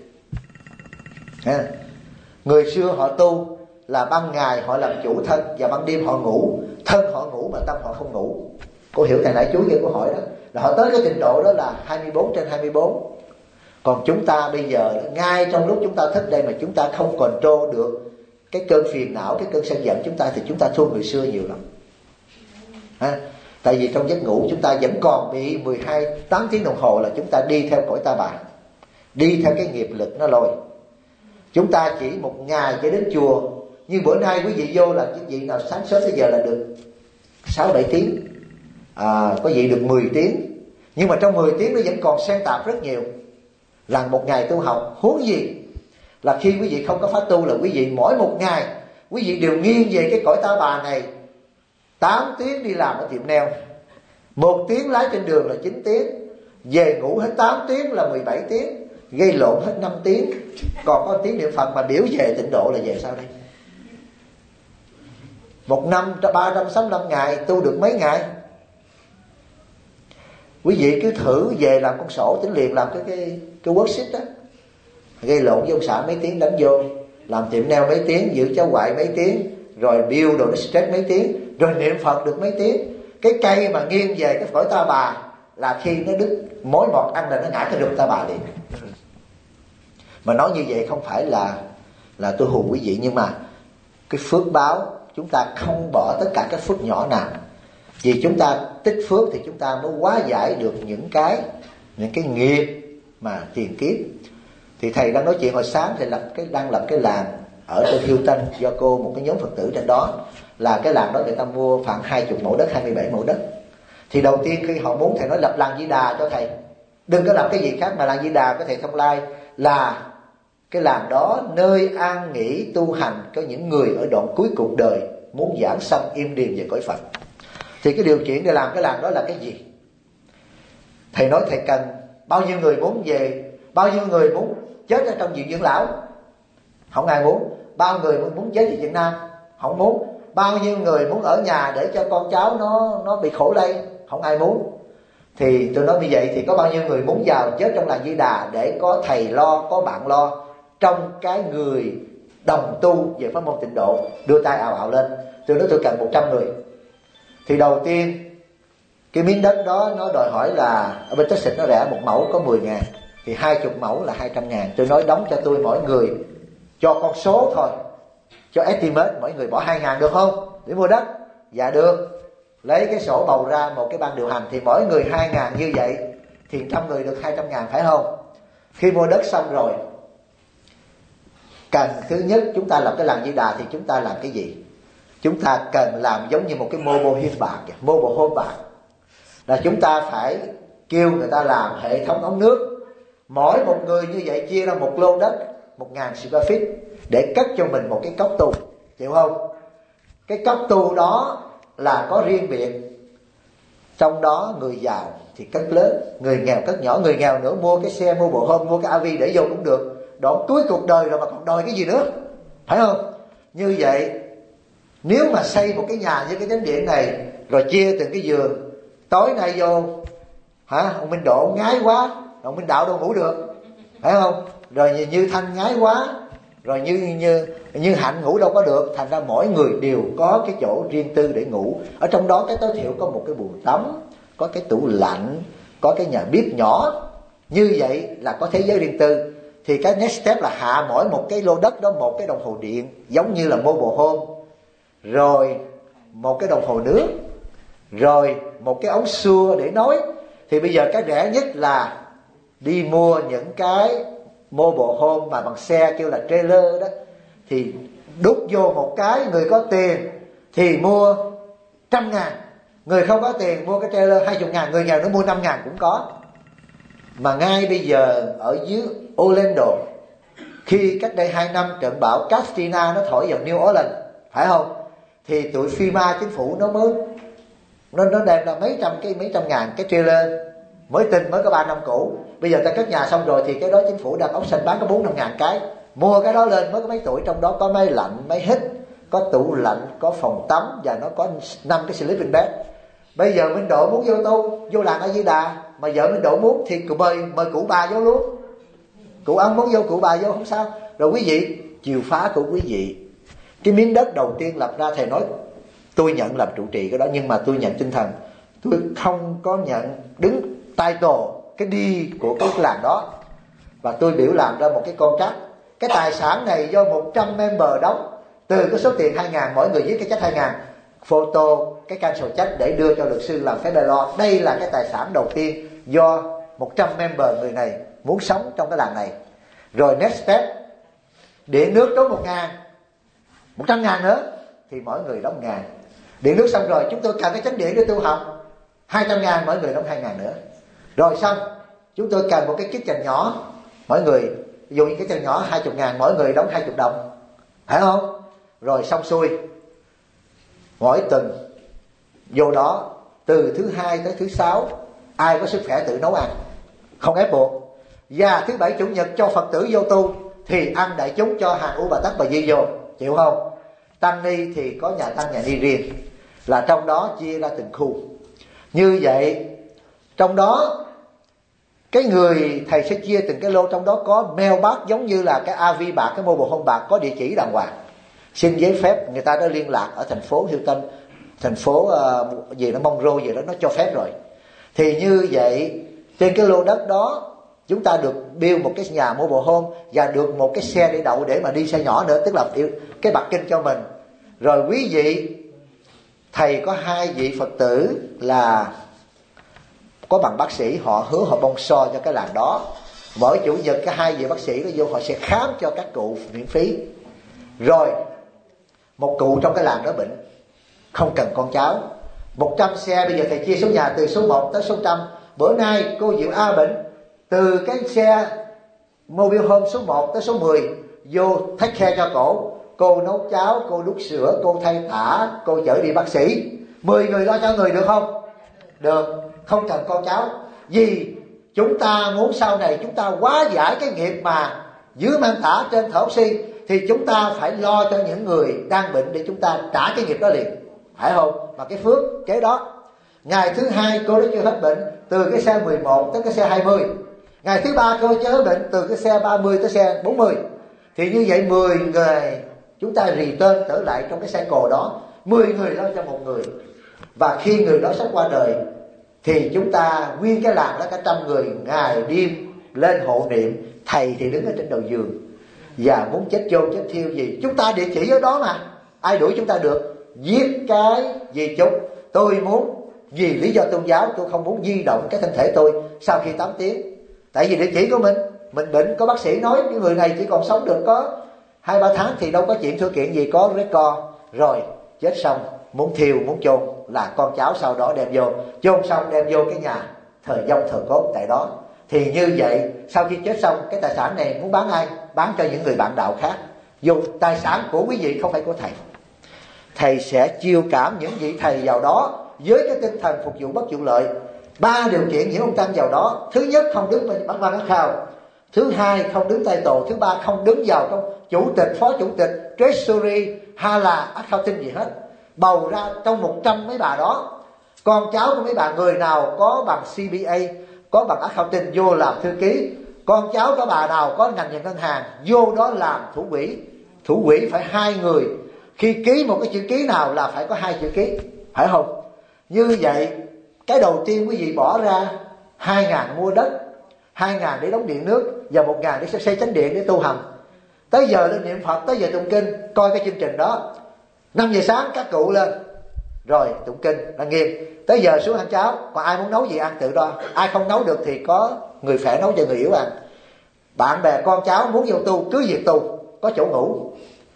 Người xưa họ tu là ban ngày họ làm chủ thân, và ban đêm họ ngủ, thân họ ngủ mà tâm họ không ngủ. Cô hiểu thầy nãy chú về câu hỏi đó, là họ tới cái trình độ đó là 24/24. Còn chúng ta bây giờ, ngay trong lúc chúng ta thức đây mà chúng ta không control được cái cơn phiền não, cái cơn sân giận chúng ta, thì chúng ta thua người xưa nhiều lắm. Tại vì trong giấc ngủ chúng ta vẫn còn bị 8 tiếng đồng hồ là chúng ta đi theo cõi ta bà, đi theo cái nghiệp lực nó lôi. Chúng ta chỉ một ngày cho đến chùa, như bữa nay quý vị vô là cái vị nào sáng sớm tới giờ là được 6-7 tiếng, có vị được 10 tiếng. Nhưng mà trong 10 tiếng nó vẫn còn xen tạp rất nhiều, rằng một ngày tu học. Huống gì là khi quý vị không có pháp tu, là quý vị mỗi một ngày quý vị đều nghiêng về cái cõi ta bà này. 8 tiếng đi làm ở tiệm nail, 1 tiếng lái trên đường là 9 tiếng, về ngủ hết 8 tiếng là 17 tiếng, gây lộn hết 5 tiếng, còn có 1 tiếng niệm Phật mà biểu về Tịnh Độ là về sao đây? 1 năm 365 ngày tu được mấy ngày? Quý vị cứ thử về làm con sổ tính liền, làm cái worksheet đó, gây lộn với ông xã mấy tiếng đánh vô, làm tiệm nail mấy tiếng, giữ cháu ngoại mấy tiếng, rồi bill đồ nó stress mấy tiếng, rồi niệm Phật được mấy tiếng. Cái cây mà nghiêng về cái phổi ta bà là khi nó đứt mối mọt ăn là nó ngã cái rụp ta bà liền. Mà nói như vậy không phải là tôi hù quý vị, nhưng mà cái phước báo chúng ta không bỏ tất cả các phước nhỏ nào. Vì chúng ta tích phước thì chúng ta mới hóa giải được những cái nghiệp mà tiền kiếp. Thì thầy đang nói chuyện hồi sáng, thầy đang lập cái làng ở trên Hilton do cô một cái nhóm Phật tử trên đó, là cái làng đó người ta mua khoảng 20 mẫu đất, 27 mẫu đất. Thì đầu tiên khi họ muốn, thầy nói lập làng Di Đà cho thầy, đừng có lập cái gì khác, mà làng Di Đà của thầy Thông Lai là cái làng đó nơi an nghỉ tu hành cho những người ở đoạn cuối cuộc đời muốn giảng sanh im điềm về cõi Phật. Thì cái điều kiện để làm cái làng đó là cái gì? Thầy nói thầy cần bao nhiêu người muốn về, bao nhiêu người muốn chết ở trong viện dưỡng lão, không ai muốn. Bao người muốn chết về Việt Nam, không muốn. Bao nhiêu người muốn ở nhà để cho con cháu nó bị khổ lây, không ai muốn. Thì tôi nói như vậy thì có bao nhiêu người muốn vào chết trong làng Di Đà để có thầy lo, có bạn lo, trong cái người đồng tu về pháp môn tịnh độ, đưa tay ào ào lên. Tôi nói tôi cần 100 người. Thì đầu tiên cái miếng đất đó nó đòi hỏi là ở bên Texas nó rẻ, một mẫu có 10.000, thì 20 mẫu là 200.000. Tôi nói đóng cho tôi mỗi người cho con số thôi, cho estimate, mỗi người bỏ 2.000 được không để mua đất? Dạ được. Lấy cái sổ bầu ra một cái ban điều hành, thì mỗi người 2.000 như vậy thì 100 người được 200.000, phải không? Khi mua đất xong rồi, cần thứ nhất chúng ta làm cái làng Di Đà thì chúng ta làm cái gì? Chúng ta cần làm giống như một cái mobile home park, là chúng ta phải kêu người ta làm hệ thống ống nước. Mỗi một người như vậy chia ra một lô đất 1.000 square feet để cất cho mình một cái cốc tu, chịu không? Cái cốc tu đó là có riêng biệt, trong đó người giàu thì cất lớn, người nghèo cất nhỏ. Người nghèo nữa mua cái xe, mua bộ home, mua cái RV để vô cũng được. Đoạn cuối cuộc đời rồi mà còn đòi cái gì nữa, phải không? Như vậy nếu mà xây một cái nhà như cái chánh điện này, rồi chia từng cái giường, tối nay vô ông Minh Độ ngái quá, ông Minh Đạo đâu ngủ được, phải không? Rồi như Thanh ngái quá, rồi như Hạnh ngủ đâu có được. Thành ra mỗi người đều có cái chỗ riêng tư để ngủ. Ở trong đó cái tối thiểu có một cái buồng tắm, có cái tủ lạnh, có cái nhà bếp nhỏ. Như vậy là có thế giới riêng tư. Thì cái next step là hạ mỗi một cái lô đất đó một cái đồng hồ điện, giống như là mobile home, rồi một cái đồng hồ nước, rồi một cái ống xua để nối. Thì bây giờ cái rẻ nhất là đi mua những cái mobile home mà bằng xe kêu là trailer đó, thì đút vô một cái. Người có tiền thì mua 100.000, người không có tiền mua cái trailer 20.000, người nghèo nó mua 5.000 cũng có. Mà ngay bây giờ ở dưới Orlando, khi cách đây 2 năm trận bão Katrina nó thổi vào New Orleans, phải không? Thì tụi FEMA chính phủ nó đem ra mấy trăm ngàn cái trailer mới tinh, mới có 3 năm cũ. Bây giờ ta cất nhà xong rồi thì cái đó chính phủ đang option bán có 4-5 ngàn cái. Mua cái đó lên mới có mấy tuổi, trong đó có máy lạnh, máy hít, có tủ lạnh, có phòng tắm, và nó có 5 cái sleeping bed. Bây giờ Minh Độ muốn vô tu, vô làng A Di Đà, mà vợ Minh Độ muốn thì mời cụ bà vô luôn. Cụ ăn muốn vô, cụ bà vô không sao. Rồi quý vị chiều phá của quý vị, cái miếng đất đầu tiên lập ra, thầy nói tôi nhận làm trụ trì cái đó, nhưng mà tôi nhận tinh thần, tôi không có nhận đứng title cái đi của cái làng đó. Và tôi biểu làm ra một cái contract. Cái tài sản này do 100 member đóng, từ cái số tiền 2.000, mỗi người viết cái check 2.000, photo cái cancel check để đưa cho luật sư làm phép đại lo. Đây là cái tài sản đầu tiên do 100 member người này muốn sống trong cái làng này. Rồi next step, điện nước đóng 1.000, 100.000 nữa thì mỗi người đóng 1.000. Điện nước xong rồi chúng tôi cần cái chánh điện để tu học, 200.000, mỗi người đóng 2.000 nữa. Rồi xong chúng tôi cần một cái kitchen nhỏ, mỗi người ví dụ như cái kitchen nhỏ 20.000, mỗi người đóng 20 đồng, phải không? Rồi xong xuôi, mỗi tuần vô đó từ thứ 2 tới thứ 6, ai có sức khỏe tự nấu ăn, không ép buộc. Và thứ 7 chủ nhật cho Phật tử vô tu thì ăn đại chúng cho hàng U Bà Tắc Bà Di vô, chịu không? Tăng ni thì có nhà tăng nhà ni riêng, là trong đó chia ra từng khu. Như vậy Trong đó cái người thầy sẽ chia từng cái lô, trong đó có mailbox giống như là cái AV bạc, cái mobile home bạc, có địa chỉ đàng hoàng, xin giấy phép, người ta đã liên lạc ở thành phố Hilton, thành phố gì nó Monroe gì đó, nó cho phép rồi. Thì như vậy trên cái lô đất đó chúng ta được build một cái nhà mobile home và được một cái xe để đậu để mà đi xe nhỏ nữa, tức là cái bạc kinh cho mình. Rồi quý vị, thầy có 2 vị Phật tử là có bằng bác sĩ, họ hứa họ sponsor cho cái làng đó. Mỗi chủ nhật cái 2 vị bác sĩ đó vô, họ sẽ khám cho các cụ miễn phí. Rồi một cụ trong cái làng đó bệnh, không cần con cháu, 100 xe, bây giờ thầy chia số nhà từ số 1 tới số 100. Bữa nay cô Diệu A bệnh, từ cái xe mobile home số 1 tới số 10 vô take care cho cổ. Cô nấu cháo, cô đút sữa, cô thay tả, cô chở đi bác sĩ. 10 người lo cho người được không? Được, không cần con cháu. Vì chúng ta muốn sau này chúng ta hóa giải cái nghiệp mà dưới mang tả trên thở oxy, thì chúng ta phải lo cho những người đang bệnh để chúng ta trả cái nghiệp đó liền, phải không? Mà cái phước kế đó. Ngày thứ 2 cô đã chưa hết bệnh, từ cái xe 11 tới cái xe 20. Ngày thứ 3 cô chưa hết bệnh, từ cái xe 30 tới xe 40. Thì như vậy 10 người chúng ta return trở lại trong cái cycle đó, 10 người lo cho một người. Và khi người đó sắp qua đời thì chúng ta nguyên cái làng đó cả 100 người ngày đêm lên hộ niệm. Thầy thì đứng ở trên đầu giường, và muốn chết chôn chết thiêu gì chúng ta địa chỉ ở đó mà, ai đuổi chúng ta được. Giết cái gì chúng, tôi muốn vì lý do tôn giáo tôi không muốn di động cái thân thể tôi sau khi 8 tiếng. Tại vì địa chỉ của mình bệnh, có bác sĩ nói cái người này chỉ còn sống được có 2-3 tháng thì đâu có chuyện thư kiện gì, có record. Rồi chết xong muốn thiêu muốn chôn là con cháu sau đó đem vô, chôn xong đem vô cái nhà thờ dông thờ cốt tại đó. Thì như vậy sau khi chết xong, cái tài sản này muốn bán ai? Bán cho những người bạn đạo khác. Dùng tài sản của quý vị, không phải của thầy. Thầy sẽ chiêu cảm những vị thầy vào đó với cái tinh thần phục vụ bất vụ lợi. 3 điều kiện những ông tăng vào đó: thứ nhất, không đứng bên bản văn khao; thứ hai, không đứng tay tổ; thứ ba, không đứng vào trong chủ tịch, phó chủ tịch, treasury hay là accounting gì hết. Bầu ra trong 100 mấy bà đó, con cháu của mấy bà người nào có bằng CPA, có bằng accounting vô làm thư ký. Con cháu của bà nào có ngành về ngân hàng vô đó làm thủ quỹ. Thủ quỹ phải 2 người, khi ký một cái chữ ký nào là phải có 2 chữ ký, phải không? Như vậy cái đầu tiên quý vị bỏ ra 2.000 mua đất, 2.000 để đóng điện nước và 1.000 để xây chánh điện để tu hành. Tới giờ lên niệm Phật, tới giờ tụng kinh, coi cái chương trình đó. 5 giờ sáng các cụ lên rồi tụng kinh là nghiêm, tới giờ xuống ăn cháo. Còn ai muốn nấu gì ăn tự đo, ai không nấu được thì có người khỏe nấu cho người yếu ăn. Bạn bè con cháu muốn vô tu cứ việc tu, có chỗ ngủ.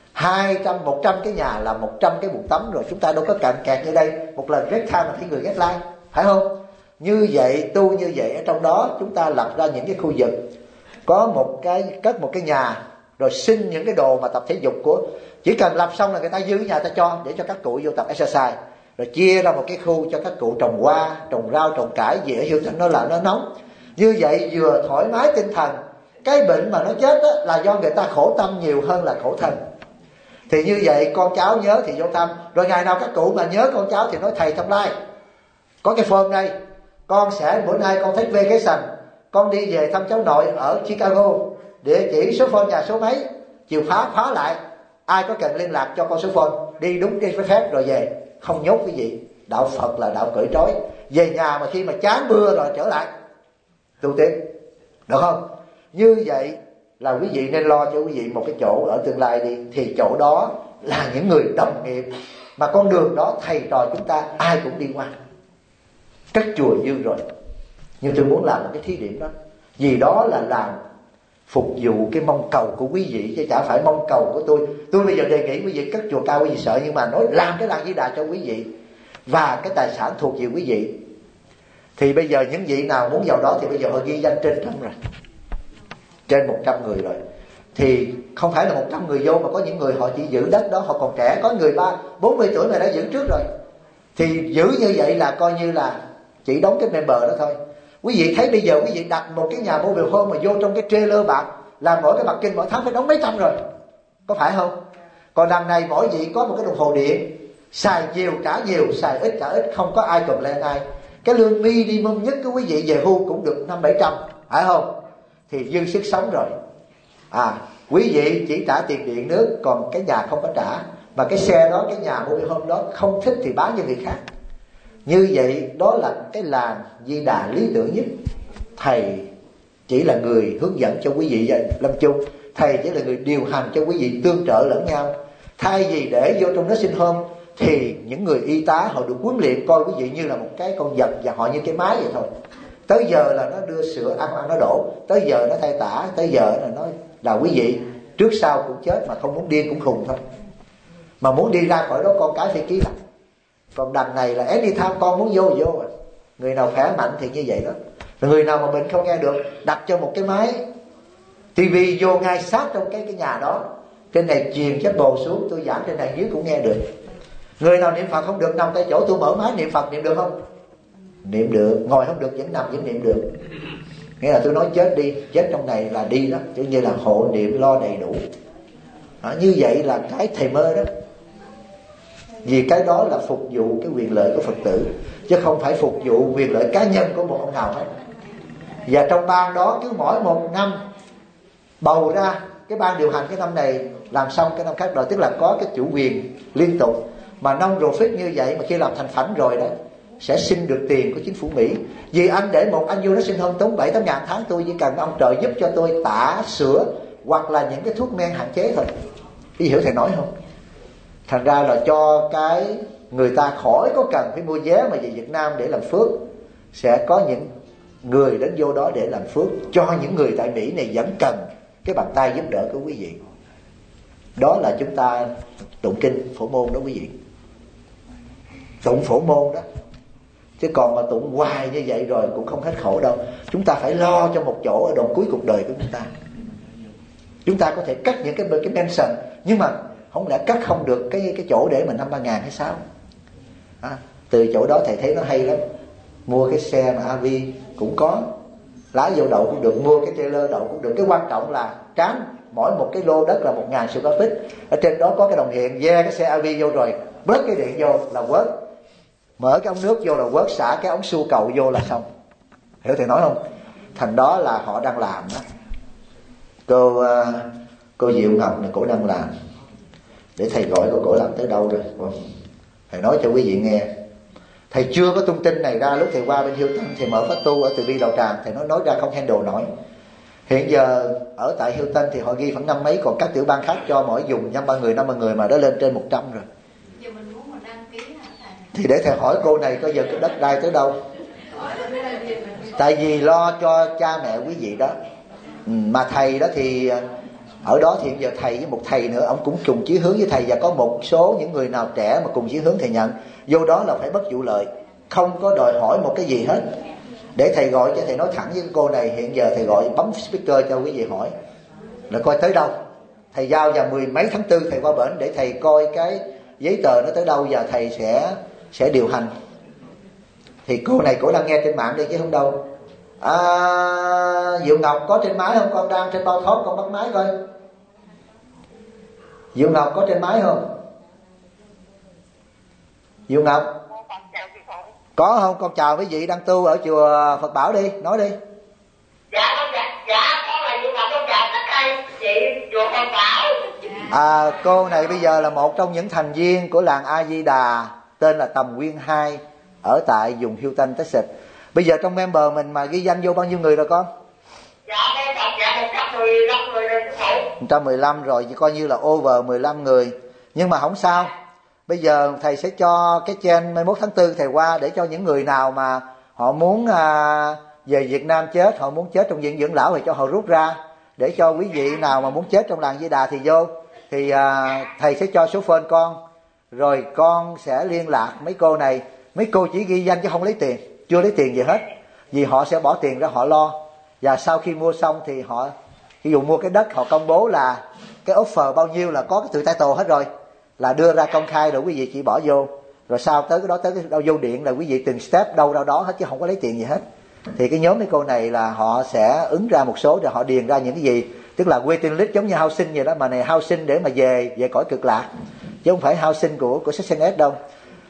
100 cái nhà là 100 cái bồn tắm rồi, chúng ta đâu có cạn kẹt như đây. Một lần ghét tham là thấy người ghét like, phải không? Như vậy tu như vậy, ở trong đó chúng ta lập ra những cái khu vực, có một cái cất một cái nhà, rồi xin những cái đồ mà tập thể dục của, chỉ cần lập xong là người ta dư nhà ta cho, để cho các cụ vô tập exercise. Rồi chia ra một cái khu cho các cụ trồng hoa, trồng rau, trồng cải gì ở Hilton nó là nó nóng. Như vậy vừa thoải mái tinh thần. Cái bệnh mà nó chết đó, là do người ta khổ tâm nhiều hơn là khổ thân. Thì như vậy con cháu nhớ thì vô thăm. Rồi ngày nào các cụ mà nhớ con cháu thì nói thầy thông lai, có cái phone đây, con sẽ bữa nay con thích vacation, con đi về thăm cháu nội ở Chicago, địa chỉ số phone nhà số mấy, chìa khóa lại, ai có cần liên lạc cho con số phone, đi đúng cái phép rồi về, không nhốt cái gì. Đạo Phật là đạo cởi trói. Về nhà mà khi mà chán mưa rồi trở lại tu tiến, được không? Như vậy là quý vị nên lo cho quý vị một cái chỗ ở tương lai đi. Thì chỗ đó là những người đồng nghiệp, mà con đường đó thầy trò chúng ta ai cũng đi qua. Cất chùa dư rồi, nhưng tôi muốn làm một cái thí điểm đó, vì đó là làm phục vụ cái mong cầu của quý vị, chứ chả phải mong cầu của tôi. Tôi bây giờ đề nghị quý vị cất chùa cao quý vị sợ, nhưng mà nói làm cái làng Di Đà cho quý vị, và cái tài sản thuộc về quý vị. Thì bây giờ những vị nào muốn vào đó thì bây giờ họ ghi danh trên trăm rồi, trên 100 người rồi. Thì không phải là 100 người vô, mà có những người họ chỉ giữ đất đó, họ còn trẻ, có người 40 tuổi mà đã giữ trước rồi. Thì giữ như vậy là coi như là chỉ đóng cái member đó thôi. Quý vị thấy bây giờ quý vị đặt một cái nhà mobile home mà vô trong cái trailer bạc, là mỗi cái bạc kinh mỗi tháng phải đóng mấy trăm rồi, có phải không? Còn đằng này mỗi vị có một cái đồng hồ điện, xài nhiều trả nhiều, xài ít trả ít, không có ai complain ai. cái lương minimum nhất của quý vị về hưu cũng được 500-700, phải không? Thì dư sức sống rồi. Quý vị chỉ trả tiền điện nước, còn cái nhà không có trả, mà cái xe đó, cái nhà mua hôm đó không thích thì bán cho người khác. Như vậy đó là cái làng Di Đà lý tưởng nhất. Thầy chỉ là người hướng dẫn cho quý vị lâm chung, thầy chỉ là người điều hành cho quý vị tương trợ lẫn nhau. Thay vì để vô trong nursing home thì những người y tá họ được huấn luyện coi quý vị như là một cái con vật, và họ như cái máy vậy thôi. Tới giờ là nó đưa sữa, ăn nó đổ, tới giờ nó thay tả, tới giờ là nó là quý vị trước sau cũng chết, mà không muốn điên cũng khùng thôi. Mà muốn đi ra khỏi đó con cái phải ký lại. Còn đằng này là anytime con muốn vô vô à. Người nào khỏe mạnh thì như vậy đó. Người nào mà bệnh không nghe được, đặt cho một cái máy tivi vô ngay sát trong cái nhà đó, trên này truyền chất bồ xuống, tôi giảng trên này dưới cũng nghe được. Người nào niệm Phật không được, nằm tại chỗ tôi mở máy niệm Phật, niệm được không? Niệm được. Ngồi không được vẫn nằm vẫn niệm được. Nghĩa là tôi nói chết đi, chết trong này là đi đó, chứ như là hộ niệm lo đầy đủ. Như vậy là cái thầy mơ đó. Vì cái đó là phục vụ cái quyền lợi của Phật tử, chứ không phải phục vụ quyền lợi cá nhân của một ông nào hết. Và trong ban đó cứ mỗi một năm bầu ra cái ban điều hành, cái năm này làm xong cái năm khác rồi, tức là có cái chủ quyền liên tục. Mà non-profit như vậy mà khi làm thành phẩm rồi đó sẽ xin được tiền của chính phủ Mỹ. Vì anh để một anh vô nó xin hơn tốn 7-8 ngàn tháng, tôi chỉ cần ông trợ giúp cho tôi tả sữa hoặc là những cái thuốc men hạn chế thôi. Ý hiểu thầy nói không? Thành ra là cho cái người ta khỏi có cần phải mua vé mà về Việt Nam để làm phước. Sẽ có những người đến vô đó để làm phước cho những người tại Mỹ này vẫn cần cái bàn tay giúp đỡ của quý vị. Đó là chúng ta tụng kinh Phổ Môn đó quý vị. Tụng Phổ Môn đó. Chứ còn mà tụng hoài như vậy rồi cũng không hết khổ đâu. Chúng ta phải lo cho một chỗ ở đoạn cuối cuộc đời của chúng ta. Chúng ta có thể cắt những cái mention, nhưng mà không lẽ cắt không được cái chỗ để mình 5-3 ngàn hay sao? Từ chỗ đó thầy thấy nó hay lắm. Mua cái xe mà AV cũng có, lái vô đậu cũng được, mua cái trailer đậu cũng được. Cái quan trọng là trán mỗi một cái lô đất là 1.000 square feet. Ở trên đó có cái đồng hiện, ve cái xe AV vô rồi bớt cái điện vô là quớt, mở cái ống nước vô là quớt, xả cái ống xua cầu vô là xong. Hiểu thầy nói không? Thành đó là họ đang làm đó. Cô Diệu Ngọc này cổ đang làm. Để thầy gọi cổ làm tới đâu rồi? Thầy nói cho quý vị nghe. Thầy chưa có tung tin này ra. Lúc thầy qua bên Hilton, thầy mở phát tu ở Từ Bi Đạo Tràng, thầy nói ra không handle nổi. Hiện giờ ở tại Hilton thì họ ghi khoảng 50 mấy, còn các tiểu bang khác cho mỗi dùng 50 người mà đã lên trên 100 rồi. Giờ mình muốn mà đăng ký hả thầy? Thì để thầy hỏi cô này coi giờ cái đất đai tới đâu. Tại vì lo cho cha mẹ quý vị đó. Mà thầy đó thì ở đó thì hiện giờ thầy với một thầy nữa, ông cũng cùng chí hướng với thầy, và có một số những người nào trẻ mà cùng chí hướng thầy nhận vô đó là phải bất vụ lợi, không có đòi hỏi một cái gì hết. Để thầy gọi cho thầy nói thẳng với cô này, hiện giờ thầy gọi bấm speaker cho quý vị hỏi là coi tới đâu. Thầy giao vào 10 mấy tháng 4 thầy qua bển để thầy coi cái giấy tờ nó tới đâu, và thầy sẽ điều hành. Thì cô này cổ đang nghe trên mạng đây chứ không đâu. Diệu Ngọc có trên máy không? Con đang trên bao thoát, con bắt máy coi. Diệu Ngọc có trên máy không? Diệu Ngọc có không? Con chào quý vị đang tu ở chùa Phật Bảo đi, nói đi. Dạ con là Diệu Ngọc, con chào tất cả chị chùa Phật Bảo. Cô này bây giờ là một trong những thành viên của làng A Di Đà, tên là Tầm Nguyên 2, ở tại vùng Hilton, Texas. Bây giờ trong member mình mà ghi danh vô bao nhiêu người rồi con? Dạ con đọc 115 người rồi thầy. 115 rồi, coi như là over 15 người. Nhưng mà không sao. Bây giờ thầy sẽ cho cái trên 21 tháng 4 thầy qua, để cho những người nào mà họ muốn về Việt Nam chết, họ muốn chết trong viện dưỡng lão thì cho họ rút ra. Để cho quý vị nào mà muốn chết trong làng Di Đà thì vô. Thì thầy sẽ cho số phone con, rồi con sẽ liên lạc mấy cô này. Mấy cô chỉ ghi danh chứ không lấy tiền, chưa lấy tiền gì hết. Vì họ sẽ bỏ tiền ra họ lo. Và sau khi mua xong thì họ, ví dụ mua cái đất, họ công bố là cái offer bao nhiêu là có cái tự title hết rồi, là đưa ra công khai rồi quý vị chỉ bỏ vô. Rồi sau tới cái đó, tới cái đâu vô điện là quý vị từng step đâu đó hết, chứ không có lấy tiền gì hết. Thì cái nhóm mấy cô này là họ sẽ ứng ra một số, rồi họ điền ra những cái gì, tức là waiting list giống như housing vậy đó, mà này housing để mà về cõi cực lạc, chứ không phải housing của Section S đâu.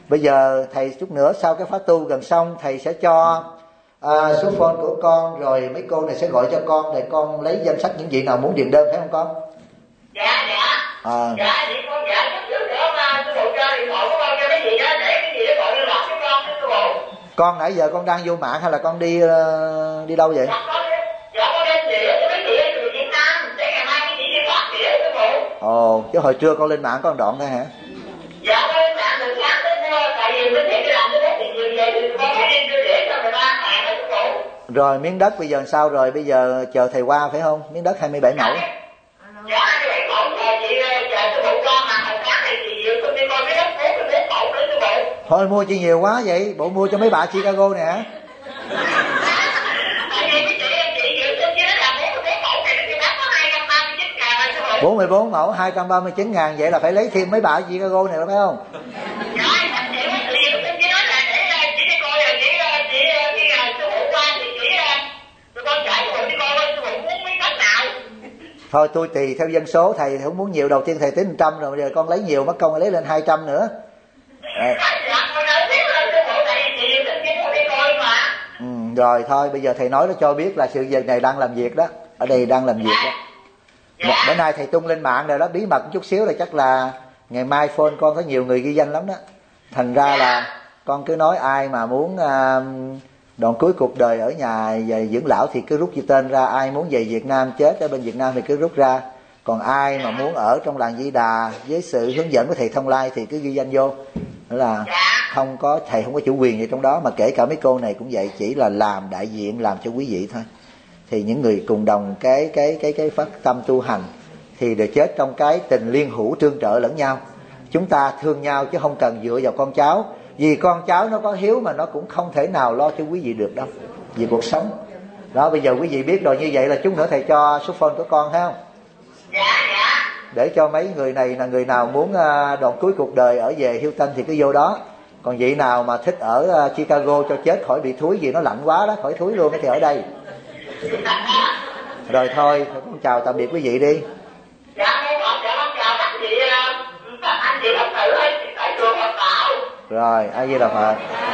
Bây giờ thầy chút nữa sau cái khóa tu gần xong, thầy sẽ cho số phone của con, rồi mấy cô này sẽ gọi cho con để con lấy danh sách những vị nào muốn điền đơn, phải không con? Dạ. Dạ thì con chút xíu nữa mà sư phụ cho điện thoại của con cho mấy vị đó, để cái gì đó gọi điện thoại cho con sư phụ. Con nãy giờ con đang vô mạng hay là con đi đâu vậy? Dạ con lên đĩa cho mấy vị ở Việt Nam để ngày mai mấy vị đi phát đĩa sư phụ. Ồ, chứ hồi trưa con lên mạng có một đoạn thôi hả? Dạ con lên mạng từ sáng đến tại vì mình phải đi làm cái đó thì nhiều về thì con phải đi đưa đĩa cho người ta mạng đó sư phụ. Rồi miếng đất bây giờ sao rồi? Bây giờ chờ thầy qua phải không? Miếng đất 27 mẫu. Dạ 27 mẫu chị chờ sư phụ con mà hồi sáng này chị không đi coi cái đất 44 mẫu nữa sư phụ. Thôi mua chi nhiều quá vậy? Bộ mua cho mấy bà Chicago nè hả? Tại vì mấy chị dự tính chứ là 44 mẫu thì nó chỉ bán có 239.000 sư phụ. 44 mẫu 239.000 vậy là phải lấy thêm mấy bà Chicago này đó phải không? Dạ chị dự tính chứ nói là để chị đi coi rồi chị khi nào sư phụ qua thì tụi con chạy rồi đi coi sư phụ muốn miếng đất nào. Thôi tôi tùy theo dân số, thầy không muốn nhiều, đầu tiên thầy tính 100 rồi, bây giờ con lấy nhiều mất công lấy lên 200 nữa. Rồi thôi bây giờ thầy nói nó cho biết là sự việc này đang làm việc đó, ở đây đang làm việc đó. Bữa nay thầy tung lên mạng rồi đó, bí mật một chút xíu là chắc là ngày mai phone con có nhiều người ghi danh lắm đó. Thành ra là con cứ nói ai mà muốn đoạn cuối cuộc đời ở nhà về dưỡng lão thì cứ rút cái tên ra, ai muốn về Việt Nam chết ở bên Việt Nam thì cứ rút ra, còn ai mà muốn ở trong làng Di Đà với sự hướng dẫn của thầy Thông Lai thì cứ ghi danh vô. Đó là không có, thầy không có chủ quyền gì trong đó, mà kể cả mấy cô này cũng vậy, chỉ là làm đại diện làm cho quý vị thôi. Thì những người cùng đồng cái phát tâm tu hành thì đều chết trong cái tình liên hữu tương trợ lẫn nhau. Chúng ta thương nhau chứ không cần dựa vào con cháu, vì con cháu nó có hiếu mà nó cũng không thể nào lo cho quý vị được đâu, vì cuộc sống đó. Bây giờ quý vị biết rồi, như vậy là chút nữa thầy cho số phone của con thấy không? Để cho mấy người này là người nào muốn đoạn cuối cuộc đời ở về Houston thì cứ vô đó, còn vị nào mà thích ở Chicago cho chết khỏi bị thúi, vì nó lạnh quá đó, khỏi thúi luôn thì ở đây. Rồi thôi con chào tạm biệt quý vị đi. Anh chị Phật tử ở chùa Phật Bảo. Rồi A Di Đà Phật.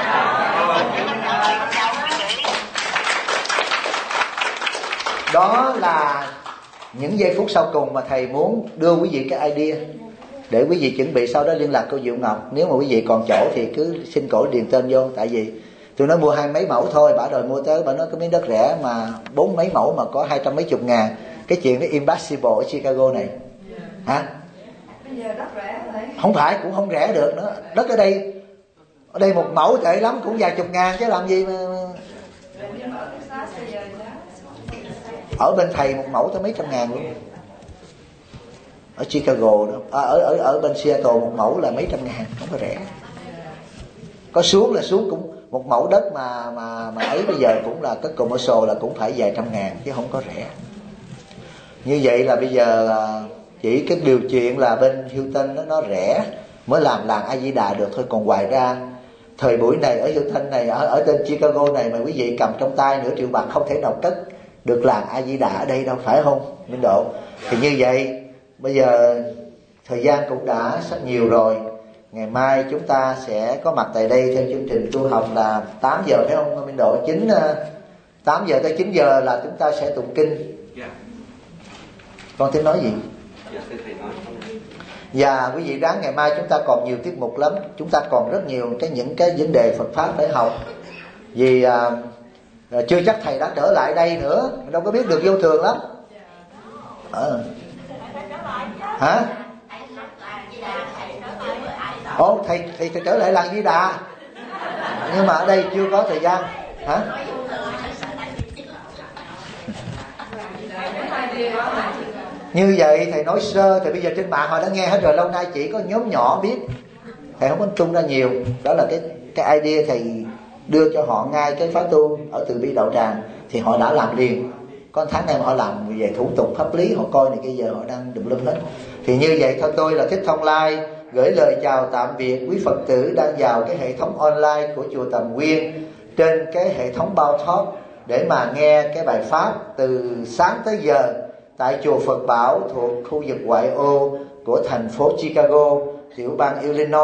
Đó là những giây phút sau cùng mà thầy muốn đưa quý vị cái idea để quý vị chuẩn bị, sau đó liên lạc cô Diệu Ngọc. Nếu mà quý vị còn chỗ thì cứ xin cổ điền tên vô, tại vì tôi nói mua 20 mấy mẫu thôi, bả đòi mua tới, bả nói có miếng đất rẻ mà 40 mấy mẫu mà có 200 mấy chục ngàn. Cái chuyện đó impossible ở Chicago này hả? Không phải, cũng không rẻ được nữa. Đất ở đây một mẫu tệ lắm cũng vài chục ngàn chứ làm gì mà. Ở bên thầy một mẫu tới mấy trăm ngàn luôn. Ở Chicago đó, ở bên Seattle một mẫu là mấy trăm ngàn, không có rẻ. Có xuống là xuống cũng một mẫu đất mà ấy bây giờ cũng là cái commercial là cũng phải vài trăm ngàn chứ không có rẻ. Như vậy là bây giờ chỉ cái điều chuyện là bên Houston nó rẻ mới làm làng A Di Đà được thôi, còn ngoài ra thời buổi này ở Houston này, ở trên Chicago này mà quý vị cầm trong tay nửa triệu bạc không thể nào cất được làng A Di Đà ở đây đâu, phải không Minh Độ? Thì như vậy bây giờ thời gian cũng đã sắp nhiều rồi, ngày mai chúng ta sẽ có mặt tại đây theo chương trình tu học là 8 giờ phải không Minh Độ? 8 giờ tới 9 giờ là chúng ta sẽ tụng kinh. Con tính nói gì? Và quý vị đáng ngày mai chúng ta còn nhiều tiết mục lắm, chúng ta còn rất nhiều những cái vấn đề Phật pháp phải học, vì chưa chắc thầy đã trở lại đây nữa, đâu có biết được, vô thường lắm. Hả? Ồ, thầy trở lại làng Di Đà, nhưng mà ở đây chưa có thời gian. Hả? Như vậy thầy nói sơ, thì bây giờ trên mạng họ đã nghe hết rồi, lâu nay chỉ có nhóm nhỏ biết, thầy không có tung ra nhiều. Đó là cái idea thầy đưa cho họ ngay cái khóa tu ở Từ Bi Đạo Tràng thì họ đã làm liền. Có tháng nay mà họ làm về thủ tục pháp lý, họ coi này kia giờ họ đang đùm lum hết. Thì như vậy thôi, tôi là Thích Thông Lai gửi lời chào tạm biệt quý Phật tử đang vào cái hệ thống online của chùa Tầm Nguyên trên cái hệ thống Bao Talk để mà nghe cái bài pháp từ sáng tới giờ tại chùa Phật Bảo thuộc khu vực ngoại ô của thành phố Chicago, tiểu bang Illinois.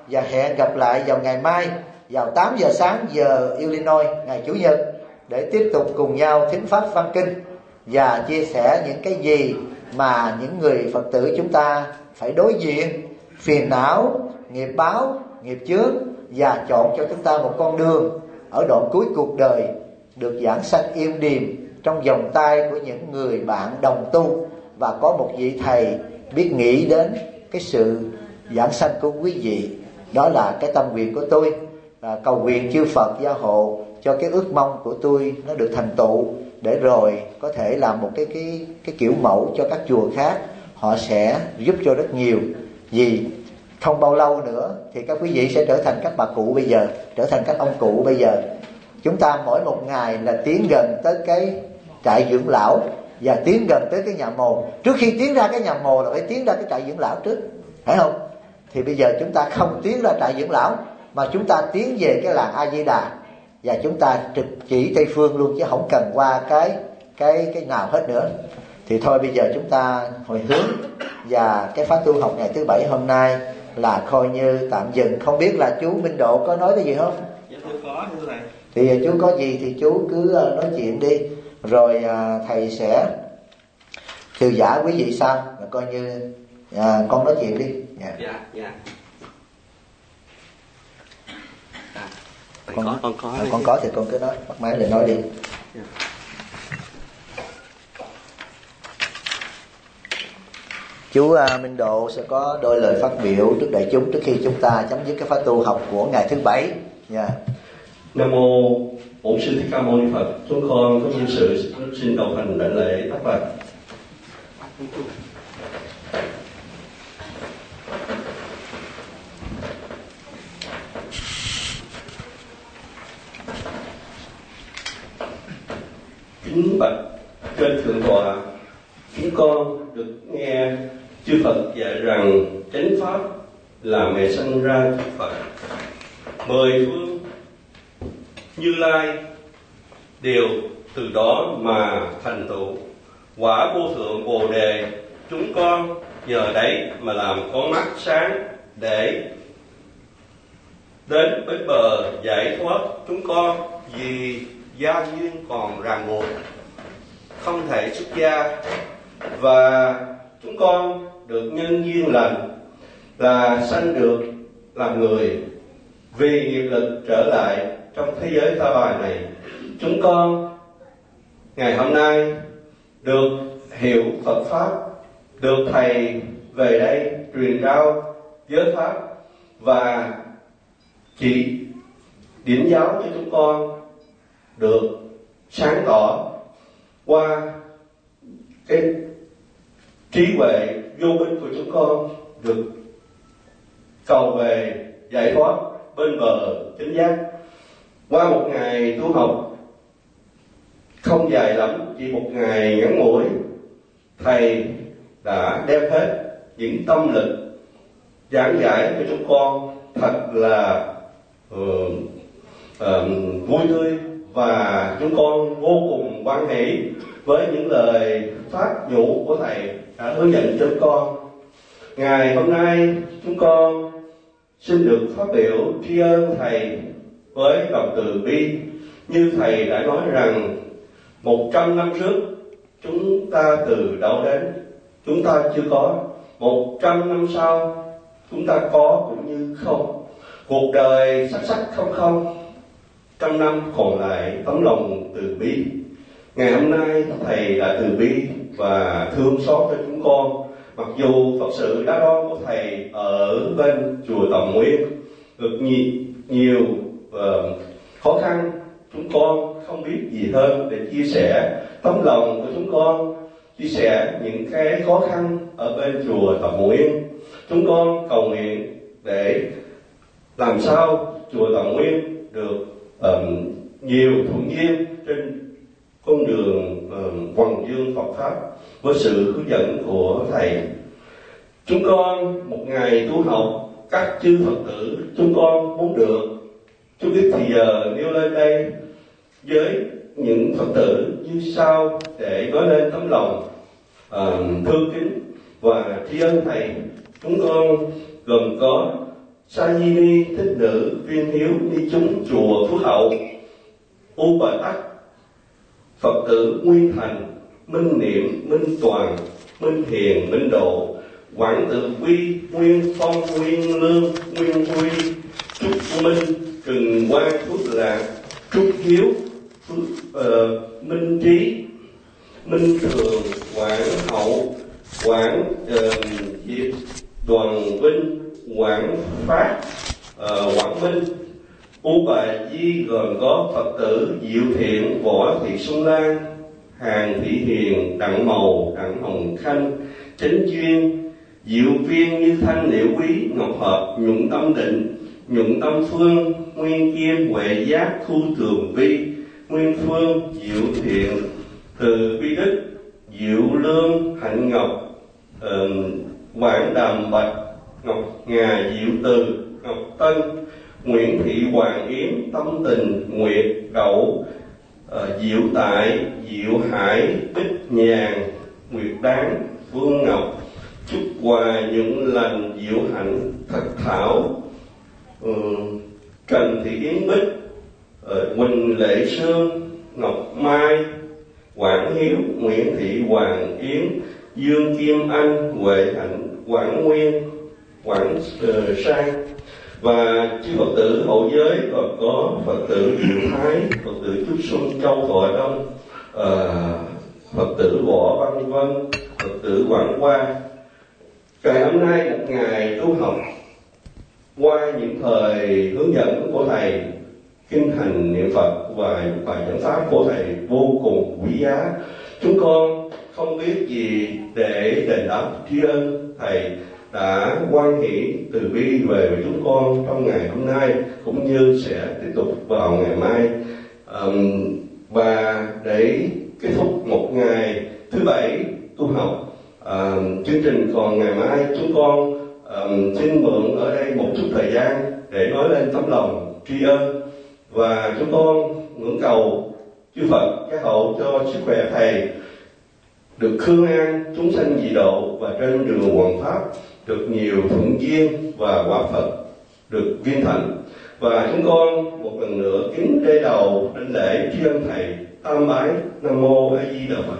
và hẹn gặp lại vào ngày mai vào 8 giờ sáng giờ Illinois ngày Chủ nhật để tiếp tục cùng nhau thính pháp văn kinh và chia sẻ những cái gì mà những người Phật tử chúng ta phải đối diện, phiền não, nghiệp báo, nghiệp chướng, và chọn cho chúng ta một con đường ở đoạn cuối cuộc đời được giảng sanh yên điềm trong vòng tay của những người bạn đồng tu, và có một vị thầy biết nghĩ đến cái sự giảng sanh của quý vị. Đó là cái tâm nguyện của tôi, cầu nguyện chư Phật gia hộ cho cái ước mong của tôi nó được thành tựu, để rồi có thể làm một cái kiểu mẫu cho các chùa khác. Họ sẽ giúp cho rất nhiều, vì không bao lâu nữa thì các quý vị sẽ trở thành các bà cụ bây giờ, trở thành các ông cụ bây giờ. Chúng ta mỗi một ngày là tiến gần tới cái trại dưỡng lão và tiến gần tới cái nhà mồ. Trước khi tiến ra cái nhà mồ là phải tiến ra cái trại dưỡng lão trước, phải không? Thì bây giờ chúng ta không tiến ra trại dưỡng lão, mà chúng ta tiến về cái làng A Di Đà, và chúng ta trực chỉ Tây phương luôn, chứ không cần qua cái nào hết nữa. Thì thôi bây giờ chúng ta hồi hướng, và cái pháp tu học ngày thứ Bảy hôm nay là coi như tạm dừng. Không biết là chú Minh Độ có nói cái gì không? Dạ thưa có, thưa thầy. Thì chú có gì thì chú cứ nói chuyện đi, rồi thầy sẽ thư giả quý vị sau, rồi coi như con nói chuyện đi. Dạ. Con có thì con cứ nói, bắt máy để nói đi. Chú Minh Độ sẽ có đôi lời phát biểu trước đại chúng trước khi chúng ta chấm dứt cái khóa tu học của ngày thứ Bảy. Nam mô Bổn Sư Thích Ca Mâu Ni Phật. Chúng con có nhân sự xin đầu hành đảnh lễ Tác Phật. Kính bạch trên thượng tọa, chúng con được nghe chư Phật dạy rằng chánh pháp là mẹ sanh ra chư Phật. 10 phương Như Lai đều từ đó mà thành tựu quả vô thượng Bồ đề. Chúng con nhờ đấy mà làm con mắt sáng để đến bến bờ giải thoát. Chúng con vì gia duyên còn ràng buộc không thể xuất gia, và chúng con được nhân duyên lành là sanh được làm người. Vì nghiệp lực trở lại trong thế giới ta bà này, chúng con ngày hôm nay được hiểu Phật pháp, được thầy về đây truyền trao giới pháp và chỉ điểm giáo cho chúng con được sáng tỏ qua cái trí huệ vô minh của chúng con, được cầu về giải thoát bên bờ chánh giác. Qua một ngày tu học không dài lắm, chỉ một ngày ngắn ngủi, thầy đã đem hết những tâm lực giảng giải cho chúng con thật là vui tươi, và chúng con vô cùng hoan hỷ với những lời phát nhủ của thầy đã hướng dẫn cho chúng con. Ngày hôm nay chúng con xin được phát biểu tri ân thầy với lòng từ bi. Như thầy đã nói rằng 100 năm trước chúng ta từ đâu đến, chúng ta chưa có. 100 năm sau chúng ta có cũng như không. Cuộc đời sắc sắc không không, 100 năm còn lại tấm lòng từ bi. Ngày hôm nay thầy đã từ bi và thương xót cho chúng con. Mặc dù Phật sự đa đoan của thầy ở bên chùa Tầm Nguyên được nhiều khó khăn, chúng con không biết gì hơn để chia sẻ tấm lòng của chúng con, chia sẻ những cái khó khăn ở bên chùa Tầm Nguyên. Chúng con cầu nguyện để làm sao chùa Tầm Nguyên được nhiều thuận duyên trên con đường hoằng dương Phật pháp với sự hướng dẫn của thầy. Chúng con một ngày tu học, các chư Phật tử chúng con muốn được chút ít thì giờ nêu lên đây với những Phật tử như sau để nói lên tấm lòng thương kính và tri ân thầy. Chúng con gồm có Sa Di Ni Thích Nữ Viên Hiếu đi chúng chùa Phước Hậu. U Bà Tắc Phật tử Nguyên Thành, Minh Niệm, Minh Toàn, Minh Hiền, Minh Độ, Quảng Tự Quy, Nguyên Phong, Nguyên Lương, Nguyên Quy, Trúc Minh, Trừng Quang, Phước Lạc, Trúc Hiếu, Minh Trí, Minh Thường, Quảng Hậu, Quảng Diệp, Đoàn Vinh, Quảng Phát, Quảng Minh. U Bà Di gồm có Phật tử Diệu Thiện, Võ Thị Xuân Lan, Hàng Thị Hiền, Đặng Màu, Đặng Hồng Khanh, Chánh Duyên, Diệu Viên Như Thanh, Liễu Quý, Ngọc Hợp, Nhuận Tâm Định, Nhuận Tâm Phương, Nguyên Kim, Huệ Giác, Thu Tường Vi, Nguyên Phương, Diệu Thiện, Từ Vi Đức, Diệu Lương, Hạnh Ngọc, Quảng Đàm Bạch, Ngọc Ngà, Diệu Từ, Ngọc Tân, Nguyễn Thị Hoàng Yến, Tâm Tình, Nguyệt Đậu, Diệu Tại, Diệu Hải, Bích Nhàn, Nguyệt Đáng, Phương Ngọc, Chúc Hòa, Nhuận Lành, Diệu Hạnh, Thất Thảo, Trần Thị Yến Bích, Quỳnh Lệ Sương, Ngọc Mai, Quảng Hiếu, Nguyễn Thị Hoàng Yến, Dương Kim Anh, Huệ Hạnh, Quảng Nguyên, Quảng Sang. Và chư Phật tử hậu giới còn có Phật tử Diệu Thái, Phật tử Trúc Xuân, Châu Thọ Đông, Phật tử Võ Văn Vân, Phật tử Quảng Hoa. Ngày hôm nay một ngày tu học qua những thời hướng dẫn của thầy, kinh hành niệm Phật và bài giảng pháp của thầy vô cùng quý giá. Chúng con không biết gì để đền đáp tri ân thầy đã quan hỷ từ bi về với chúng con trong ngày hôm nay, cũng như sẽ tiếp tục vào ngày mai. Và để kết thúc một ngày thứ bảy tu học, chương trình còn ngày mai, chúng con xin mượn ở đây một chút thời gian để nói lên tấm lòng tri ân, và chúng con ngưỡng cầu chư Phật gia hộ cho sức khỏe thầy được khương an, chúng sanh dị độ và trên đường hoàng pháp được nhiều thuận duyên và quả Phật được viên thành. Và chúng con một lần nữa kính rê đầu đảnh lễ tri ân thầy, tam bái Nam Mô A Di Đà Phật.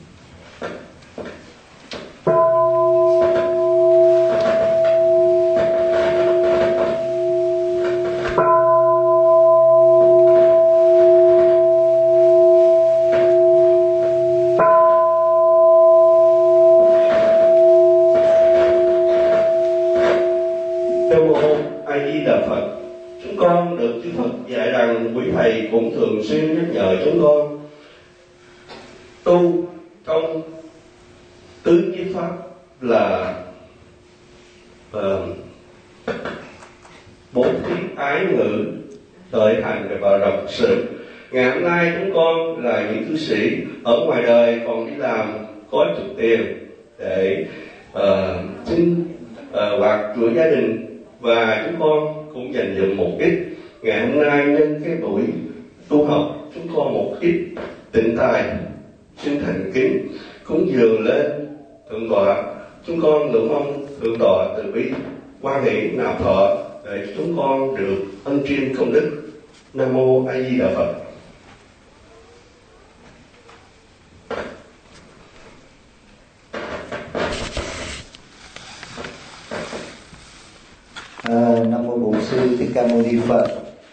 Thầy cũng thường xuyên nhắc nhở chúng con tu trong tứ nhiếp pháp là bố thí, ái ngữ, lợi hành và độc sự. Ngày hôm nay chúng con là những cư sĩ ở ngoài đời còn đi làm có chút tiền để xin hoạt của gia đình, và chúng con cũng dành dụm một ít. Ngày hôm nay nhân cái buổi tu học, chúng con một ít tịnh tài xin thành kính cúng dường lên thượng tọa. Chúng con ngưỡng mong thượng tọa từ bi quan hệ nạp thọ để chúng con được ân chiêm công đức. Nam Mô A Di Đà Phật. Nam Mô Bổn Sư Thích Ca Mâu Ni Phật.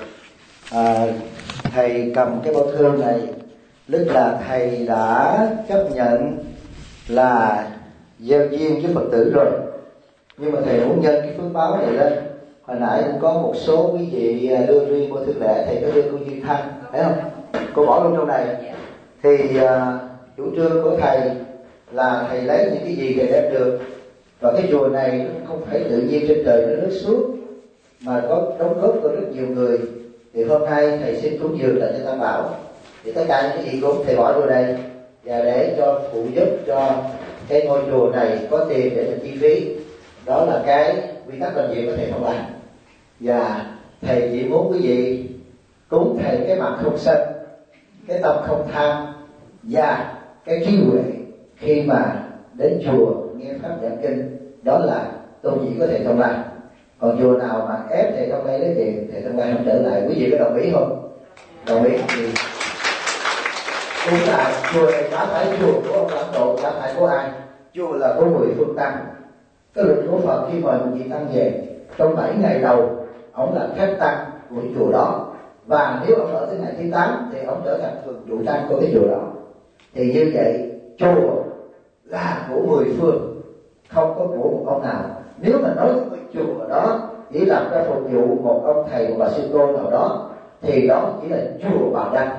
Thầy cầm cái bao thư này, tức là thầy đã chấp nhận là gieo duyên với Phật tử rồi, nhưng mà thầy muốn nhân cái phước báo này lên. Hồi nãy cũng có một số quý vị đưa riêng bao thư lễ, thầy có đưa cô Duyên Thanh, thấy không? Cô bỏ luôn trong này. Thì chủ trương của thầy là thầy lấy những cái gì thầy đem được, và cái chùa này không phải tự nhiên trên trời nó rớt xuống, mà có đóng góp của rất nhiều người. Thì hôm nay thầy xin cúng dường lại cho Tam Bảo, thì tất cả những cái gì cũng thầy bỏ vô đây, và để cho phụ giúp cho cái ngôi chùa này có tiền để mình chi phí. Đó là cái quy tắc làm việc của thầy không làm. Và thầy chỉ muốn quý vị cúng thầy cái mặt không sân, cái tâm không tham, và cái trí huệ khi mà đến chùa nghe pháp giảng kinh. Đó là tôn chỉ của thầy không làm. Còn chùa nào mà ép thầy trong đây lấy tiền, thầy trong đây không trở lại. Quý vị có đồng ý không? Đồng ý thì cũng là chùa này đã phải chùa của ông Lãnh Độ, đã phải của ai? Chùa là của 10 phương tăng. Cái luật của Phật khi mời một vị tăng về, trong 7 ngày đầu ông là khách tăng của chùa đó, và nếu ông ở tới ngày thứ 8 thì ông trở thành thường trụ tăng của cái chùa đó. Thì như vậy chùa là của 10 phương, không có của một ông nào. Nếu mà nói cái chùa đó chỉ làm ra phục vụ một ông thầy hoặc bà sư cô nào đó thì đó chỉ là chùa Bà Đăng.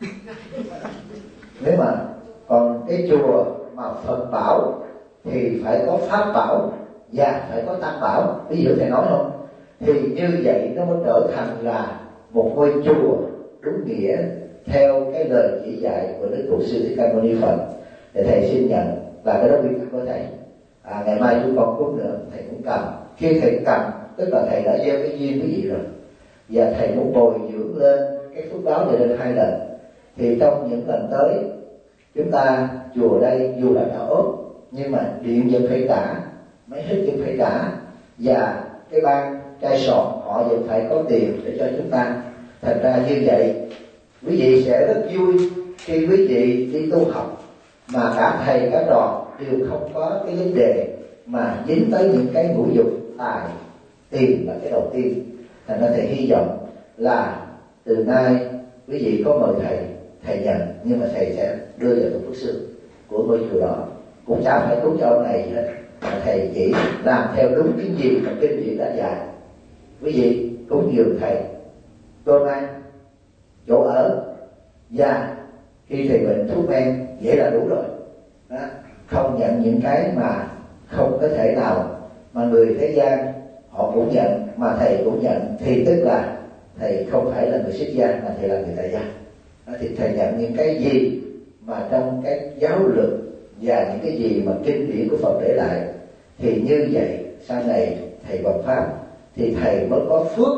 Nếu mà còn cái chùa mà Phật bảo thì phải có Pháp bảo và phải có Tăng bảo. Ví dụ thầy nói không? Thì như vậy nó mới trở thành là một ngôi chùa đúng nghĩa theo cái lời chỉ dạy của Đức Cụ Sư Thích Ca Mâu Ni Phật. Thì thầy xin nhận là cái đó quy tắc của thầy. Ngày mai chúng con cúng nữa thầy cũng cầm. Khi thầy cầm tức là thầy đã gieo cái duyên quý vị rồi, và thầy muốn bồi dưỡng lên cái phước báo này lên 2 lần. Thì trong những lần tới chúng ta chùa đây dù là đã ốp nhưng mà điện vẫn phải trả, máy hít vẫn phải trả, và cái ban trai sọt họ vẫn phải có tiền để cho chúng ta. Thành ra như vậy quý vị sẽ rất vui khi quý vị đi tu học mà cả thầy cả trò đều không có cái vấn đề mà dính tới những cái ngũ dục tài. Tiền là cái đầu tiên. Thành ra thầy hy vọng là từ nay quý vị có mời thầy nhận, nhưng mà thầy sẽ đưa vào tổ phước sư của ngôi chùa đó, cũng chả phải cúng cho ông này gì hết, mà thầy chỉ làm theo đúng cái gì mà kinh điển đã dạy. Quý vị cúng dường thầy cơm ăn, chỗ ở, và khi thầy bệnh thuốc men, vậy là đủ rồi đó. Không nhận những cái mà không có thể nào mà người thế gian họ cũng nhận mà thầy cũng nhận, thì tức là thầy không phải là người xuất gia mà thầy là người tại gia. Thì thầy nhận những cái gì mà trong cái giáo lực và những cái gì mà kinh điển của Phật để lại, thì như vậy sau này thầy bậc pháp thì thầy mới có phước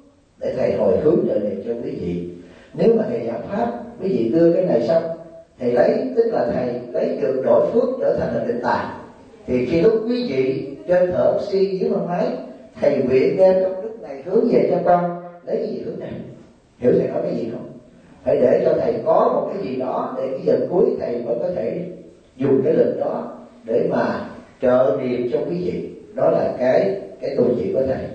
để thầy hồi hướng trở lại cho quý vị. Nếu mà thầy giảng pháp, quý vị đưa cái này xong, thầy lấy, tức là thầy lấy được đổi phước trở thành là định tài. Thì khi lúc quý vị trên thở oxy dưới bằng máy, thầy nguyện đem công đức này hướng về cho con, lấy cái gì hướng này? Hiểu thầy nói cái gì không? Phải để cho thầy có một cái gì đó để cái giờ cuối thầy mới có thể dùng cái lực đó để mà trợ niệm cho quý vị. Đó là cái tu chỉ của thầy.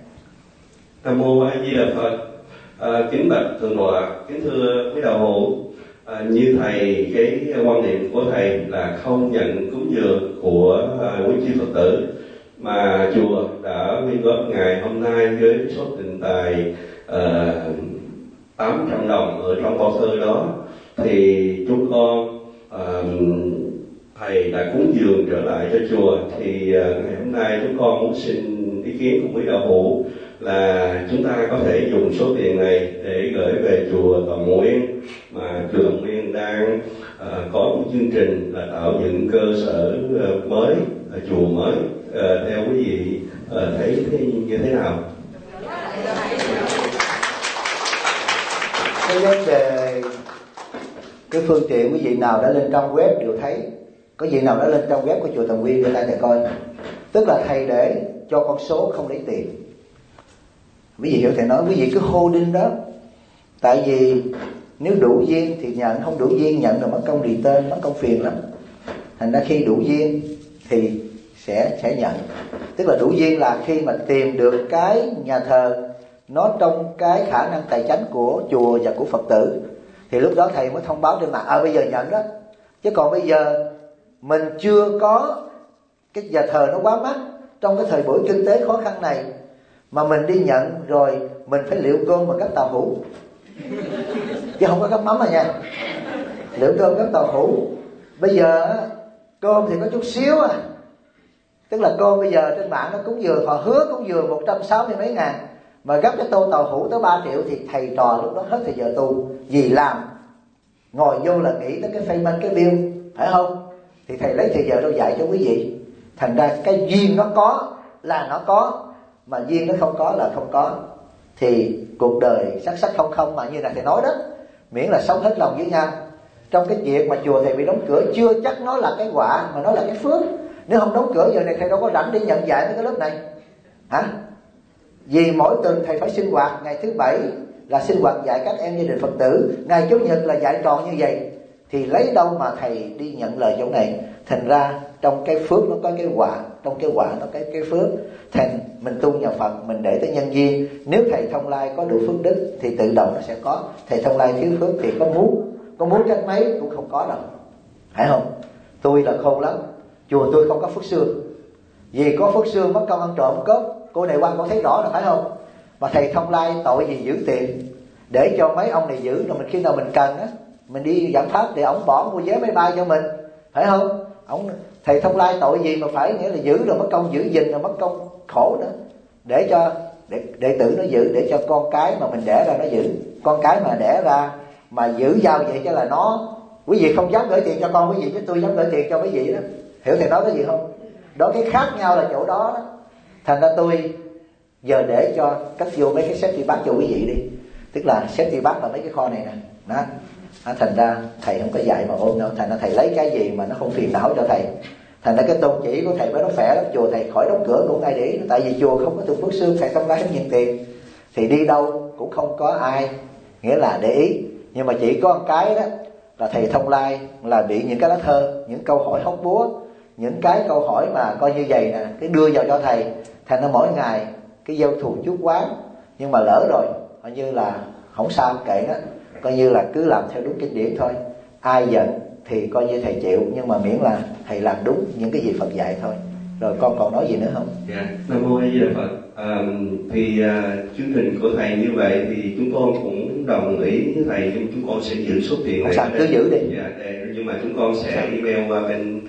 Nam mô A Di Đà Phật. Kính bạch thượng tọa, kính thưa quý đạo hữu, như thầy, cái quan niệm của thầy là không nhận cúng dường của quý chư Phật tử, mà chùa đã quyên góp ngày hôm nay với số tiền tài 800 đồng ở trong bao thư đó, thì chúng con thầy đã cúng dường trở lại cho chùa. Thì ngày hôm nay chúng con muốn xin ý kiến của quý đạo hữu là chúng ta có thể dùng số tiền này để gửi về chùa Toàn Nguyên, mà chùa Toàn Nguyên đang có một chương trình là tạo dựng cơ sở mới, chùa mới. Theo quý vị thấy như thế nào? Cái vấn đề, cái phương tiện quý vị nào đã lên trang web đều thấy. Có vị nào đã lên trang web của chùa Toàn Nguyên để thầy coi. Tức là thầy để cho con số không lấy tiền. Quý vị hiểu thầy nói, quý vị cứ holding đó. Tại vì nếu đủ duyên thì nhận, không đủ duyên nhận là mất công rì tên, mất công phiền lắm. Thành ra khi đủ duyên thì sẽ nhận. Tức là đủ duyên là khi mà tìm được cái nhà thờ nó trong cái khả năng tài chánh của chùa và của Phật tử, thì lúc đó thầy mới thông báo trên mạng bây giờ nhận đó. Chứ còn bây giờ mình chưa có cái nhà thờ nó quá mắc trong cái thời buổi kinh tế khó khăn này, mà mình đi nhận rồi mình phải liệu cơm bằng cách tàu hũ, chứ không có gắp mắm nha. Liệu cơm gắp tàu hũ. Bây giờ cơm thì có chút xíu tức là cơm bây giờ trên mạng nó cúng dường, họ hứa cúng dường 160 mấy ngàn, mà gấp cái tô tàu hũ tới 3 triệu thì thầy trò lúc đó hết thời giờ tu. Vì làm ngồi vô là nghĩ tới cái payment, cái bill, phải không? Thì thầy lấy thời giờ đâu dạy cho quý vị. Thành ra cái duyên nó có là nó có, mà duyên nó không có là không có. Thì cuộc đời sắc sắc không không, mà như là thầy nói đó, miễn là sống hết lòng với nhau. Trong cái việc mà chùa thầy bị đóng cửa chưa chắc nó là cái quả, mà nó là cái phước. Nếu không đóng cửa giờ này thầy đâu có rảnh để nhận dạy mấy cái lớp này hả? Vì mỗi tuần thầy phải sinh hoạt, ngày thứ bảy là sinh hoạt dạy các em gia đình Phật tử, ngày Chủ nhật là dạy tròn như vậy, thì lấy đâu mà thầy đi nhận lời chỗ này. Thành ra trong cái phước nó có cái quả, trong cái quả nó có cái phước. Thành mình tu nhà Phật, mình để tới nhân duyên. Nếu thầy Thông Lai có đủ phước đức thì tự động nó sẽ có. Thầy Thông Lai thiếu phước thì có muốn cách mấy cũng không có đâu, phải không? Tôi là khôn lắm, chùa tôi không có phước xương. Vì có phước xương mất công ăn trộm cướp. Cô này qua cô thấy rõ là phải không? Mà thầy Thông Lai tội gì giữ tiền để cho mấy ông này giữ, rồi mình khi nào mình cần á, mình đi giảng pháp thì ổng bỏ mua vé máy bay cho mình, phải không? Thầy Thông Lai tội gì mà phải nghĩa là giữ rồi mất công giữ gìn, rồi mất công khổ nữa, để cho đệ tử nó giữ, để cho con cái mà mình đẻ ra nó giữ. Con cái mà đẻ ra mà giữ giao vậy chứ là nó, quý vị không dám gửi tiền cho con quý vị, chứ tôi dám gửi tiền cho quý vị đó. Hiểu thầy nói cái gì không? Đó, cái khác nhau là chỗ đó đó. Thành ra tôi giờ để cho cất vô mấy cái safety bag cho quý vị đi. Tức là safety bag là mấy cái kho này nè đó. Thành ra thầy không có dạy mà ôm đâu. Thành ra thầy lấy cái gì mà nó không phiền não cho thầy. Thành ra cái tôn chỉ của thầy mới nó khỏe lắm. Chùa thầy khỏi đóng cửa cũng ai để ý. Tại vì chùa không có tu phước xương, thầy Thông Lai không nhận tiền, thì đi đâu cũng không có ai nghĩa là để ý. Nhưng mà chỉ có một cái đó là thầy Thông Lai là bị những cái lá thơ, những câu hỏi hóc búa, những cái câu hỏi mà coi như vậy nè, cái đưa vào cho thầy. Thành ra mỗi ngày cái gieo thù chuốc oán, nhưng mà lỡ rồi coi như là không sao, kệ đó, coi như là cứ làm theo đúng kinh điển thôi. Ai giận thì coi như thầy chịu, nhưng mà miễn là thầy làm đúng những cái gì Phật dạy thôi. Rồi con còn nói gì nữa không? Dạ, Nam Mô A Di Đà Phật. Chương trình của thầy như vậy thì chúng con cũng đồng ý với thầy, chúng con sẽ giữ số tiền này. Sao cứ giữ đi. Dạ, nhưng mà chúng con sẽ email qua bên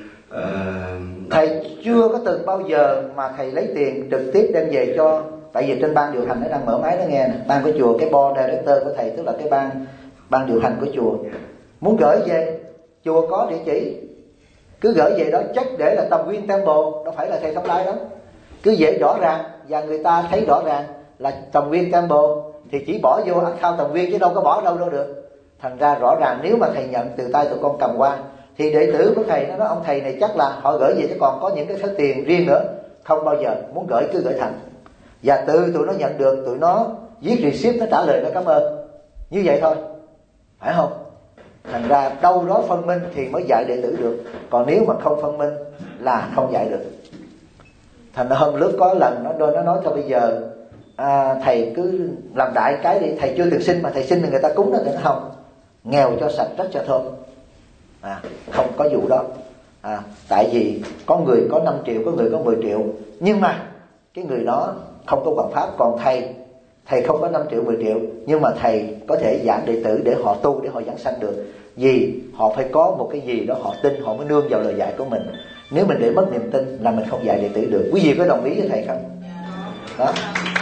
thầy chưa có từng bao giờ mà thầy lấy tiền trực tiếp đem về cho. Tại vì trên ban điều hành nó đang mở máy nó nghe nè, ban của chùa, cái board director của thầy, tức là cái ban điều hành của chùa, muốn gửi về chùa có địa chỉ, cứ gửi về đó, chắc để là Tầm Nguyên Temple, đâu phải là thầy Thông Lai đó, cứ dễ rõ ràng và người ta thấy rõ ràng là Tầm Nguyên Temple thì chỉ bỏ vô account Tầm Nguyên chứ đâu có bỏ đâu được. Thành ra rõ ràng nếu mà thầy nhận từ tay tụi con cầm qua thì đệ tử của thầy nó nói ông thầy này chắc là họ gửi về, chứ còn có những cái số tiền riêng nữa không bao giờ, muốn gửi cứ gửi thành. Và từ tụi nó nhận được, tụi nó viết receipt, nó trả lời nó cảm ơn, như vậy thôi, phải không? Thành ra đâu đó phân minh thì mới dạy đệ tử được, còn nếu mà không phân minh là không dạy được. Thành ra hôm lúc có lần nó nói thôi bây giờ thầy cứ làm đại cái đi, thầy chưa từng xin mà thầy xin thì người ta cúng, nó thì nó không, nghèo cho sạch rất cho thơm. Không có vụ đó. Tại vì có người có 5 triệu, có người có 10 triệu, nhưng mà cái người đó không có hoàn pháp. Còn thầy không có 5 triệu 10 triệu, nhưng mà thầy có thể giảng đệ tử để họ tu, để họ giảng sanh được. Vì họ phải có một cái gì đó họ tin, họ mới nương vào lời dạy của mình. Nếu mình để mất niềm tin là mình không dạy đệ tử được. Quý vị có đồng ý với thầy không? Đó.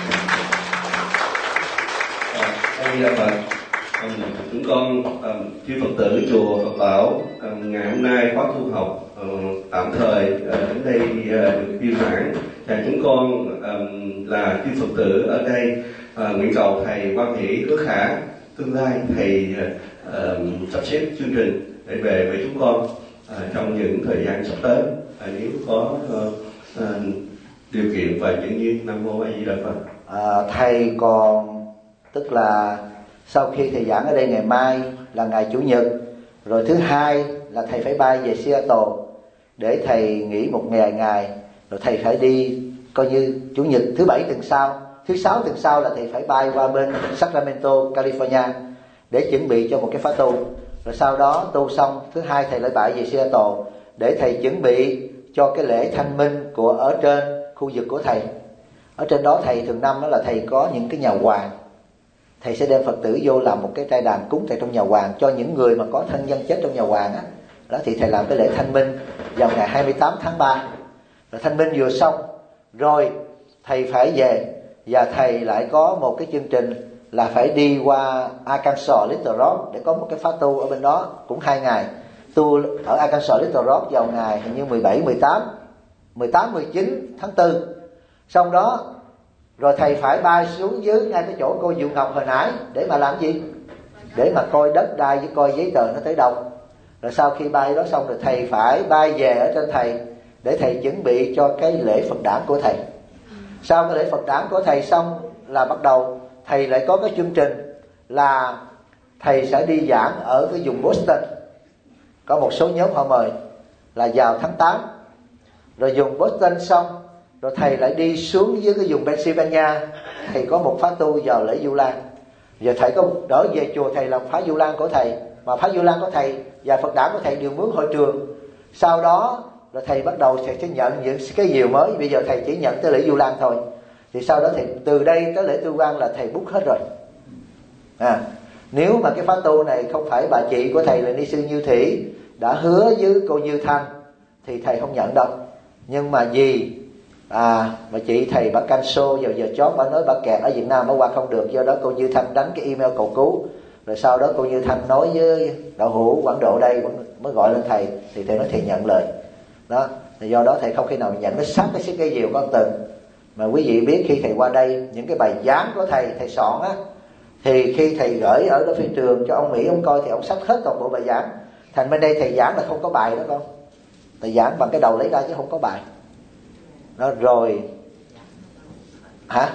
Chúng con chư Phật tử chùa Phật Bảo ngày hôm nay khóa tu học tạm thời đến đây được viên mãn. Chúng con là chư Phật tử ở đây nguyện cầu thầy quan hỷ hứa khả tương lai thầy sắp xếp chương trình để về với chúng con trong những thời gian sắp tới, nếu có điều kiện và những duyên. Nam Mô A Di Đà Phật. Thầy còn, tức là sau khi thầy giảng ở đây ngày mai là ngày Chủ nhật, rồi thứ hai là thầy phải bay về Seattle để thầy nghỉ một ngày, rồi thầy phải đi coi như Chủ nhật, thứ bảy tuần sau, thứ sáu tuần sau là thầy phải bay qua bên Sacramento, California để chuẩn bị cho một cái khóa tu. Rồi sau đó tu xong, thứ hai thầy lại bay về Seattle để thầy chuẩn bị cho cái lễ thanh minh của ở trên khu vực của thầy. Ở trên đó thầy thường năm đó là thầy có những cái nhà hoàng, thầy sẽ đem Phật tử vô làm một cái trai đàn cúng tại trong nhà hoàng cho những người mà có thân nhân chết trong nhà hoàng á. Đó thì thầy làm cái lễ thanh minh vào ngày 28 tháng 3. Rồi thanh minh vừa xong rồi thầy phải về, và thầy lại có một cái chương trình là phải đi qua Arkansas, Little Rock để có một cái khóa tu ở bên đó cũng 2 ngày. Tu ở Arkansas, Little Rock vào ngày hình như 17, 19 tháng 4. Xong đó rồi thầy phải bay xuống dưới ngay cái chỗ cô Diệu Ngọc hồi nãy để mà làm gì? Để mà coi đất đai với coi giấy tờ nó tới đâu. Rồi sau khi bay đó xong rồi thầy phải bay về ở trên thầy để thầy chuẩn bị cho cái lễ Phật đản của thầy. Sau cái lễ Phật đản của thầy xong là bắt đầu thầy lại có cái chương trình là thầy sẽ đi giảng ở cái vùng Boston. Có một số nhóm họ mời là vào tháng 8. Rồi vùng Boston xong rồi thầy lại đi xuống dưới cái vùng Pennsylvania. Thầy có một khóa tu vào lễ Vu Lan. Giờ thầy có đỡ về chùa thầy làm khóa Vu Lan của thầy. Mà khóa Vu Lan của thầy và Phật đản của thầy đều mướn hội trường. Sau đó rồi thầy bắt đầu sẽ nhận những cái diều mới. Bây giờ thầy chỉ nhận tới lễ Vu Lan thôi. Thì sau đó thầy từ đây tới lễ Tu Quan là thầy book hết rồi. Nếu mà cái khóa tu này không phải bà chị của thầy là ni sư Như Thủy đã hứa với cô Như Thanh thì thầy không nhận đâu. Nhưng mà vì mà chị thầy bà cancel vào giờ chót, bà nói bà kẹt ở Việt Nam bà qua không được, do đó cô Như Thanh đánh cái email cầu cứu. Rồi sau đó cô Như Thanh nói với đạo hữu Quảng Độ đây mới gọi lên thầy, thì thầy nói thầy nhận lời đó. Thì do đó thầy không khi nào nhận nó sát cái diều của ông Từng. Mà quý vị biết khi thầy qua đây, những cái bài giảng của thầy soạn á, thì khi thầy gửi ở đó phi trường cho ông Mỹ ông coi thì ông sắp hết toàn bộ bài giảng. Thành bên đây thầy giảng là không có bài đó con, thầy giảng bằng cái đầu lấy ra chứ không có bài đó. Rồi hả?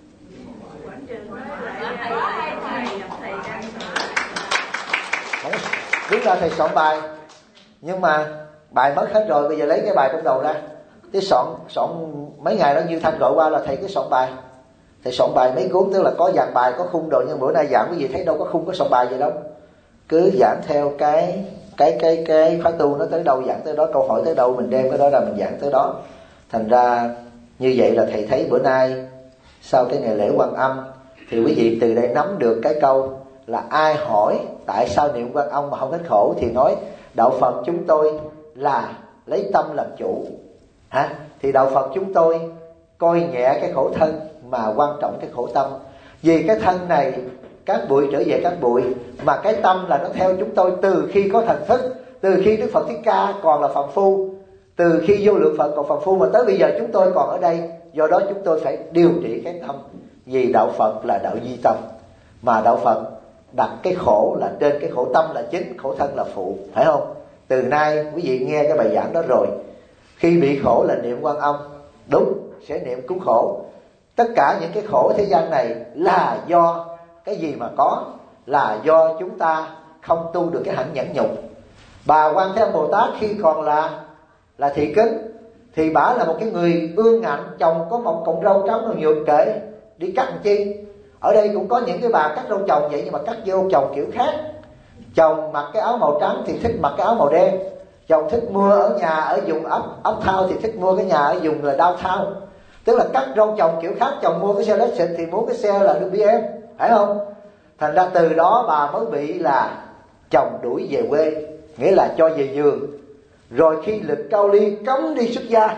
Đúng ra thầy soạn bài, nhưng mà bài mất hết rồi, bây giờ lấy cái bài trong đầu ra. Cái soạn mấy ngày đó Như Thanh gọi qua là thầy cứ soạn bài. Thầy soạn bài mấy cuốn, tức là có dàn bài có khung đồ, nhưng bữa nay giảng quý vị thấy đâu có khung có soạn bài gì đâu. Cứ giảng theo cái khóa tu nó tới đâu giảng tới đó, câu hỏi tới đâu mình đem cái đó ra mình giảng tới đó. Thành ra như vậy là thầy thấy bữa nay sau cái ngày lễ Quan Âm thì quý vị từ đây nắm được cái câu là ai hỏi tại sao niệm Quan Âm mà không hết khổ thì nói đạo Phật chúng tôi là lấy tâm làm chủ. Thì đạo Phật chúng tôi coi nhẹ cái khổ thân mà quan trọng cái khổ tâm. Vì cái thân này các bụi trở về các bụi, mà cái tâm là nó theo chúng tôi từ khi có thần thức, từ khi Đức Phật Thích Ca còn là phàm phu, từ khi vô lượng Phật còn phàm phu, mà tới bây giờ chúng tôi còn ở đây. Do đó chúng tôi phải điều trị cái tâm. Vì đạo Phật là đạo duy tâm, mà đạo Phật đặt cái khổ là trên, cái khổ tâm là chính, khổ thân là phụ, phải không? Từ nay quý vị nghe cái bài giảng đó rồi, khi bị khổ là niệm Quan Âm, đúng, sẽ niệm cứu khổ. Tất cả những cái khổ thế gian này là do cái gì mà có? Là do chúng ta không tu được cái hạnh nhẫn nhục. Bà Quan Thế Âm Bồ Tát khi còn là thị kính thì bả là một cái người ương ngạnh, chồng có một cọng râu trắng rồi nhược kệ đi cắt làm chi. Ở đây cũng có những cái bà cắt râu chồng vậy, nhưng mà cắt vô chồng kiểu khác. Chồng mặc cái áo màu trắng thì thích mặc cái áo màu đen. Chồng thích mua ở nhà ở vùng uptown thì thích mua cái nhà ở vùng là downtown. Tức là cắt râu chồng kiểu khác. Chồng mua cái xe lexus thì muốn cái xe là BM, phải không? Thành ra từ đó bà mới bị là chồng đuổi về quê, nghĩa là cho về giường. Rồi khi lịch cao ly cấm đi xuất gia,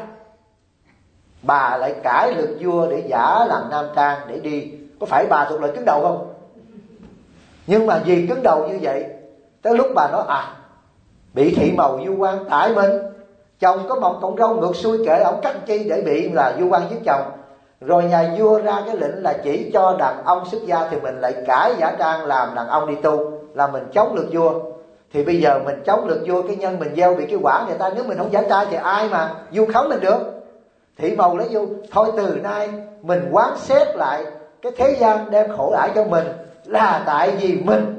bà lại cãi lực vua để giả làm nam trang để đi. Có phải bà thuộc loại cứng đầu không? Nhưng mà vì cứng đầu như vậy, tới lúc bà nói bị thị màu vu quan tại mình, chồng có một cọng râu ngược xuôi kệ ổng cắt chi để bị là vu quan giết chồng. Rồi nhà vua ra cái lệnh là chỉ cho đàn ông xuất gia, thì mình lại cãi giả trang làm đàn ông đi tu, là mình chống lược vua. Thì bây giờ mình chống lược vua, cái nhân mình gieo bị cái quả người ta, nếu mình không giả trai thì ai mà vu khống mình được? Thị màu lấy vu. Thôi từ nay mình quán xét lại cái thế gian đem khổ ải cho mình là tại vì mình.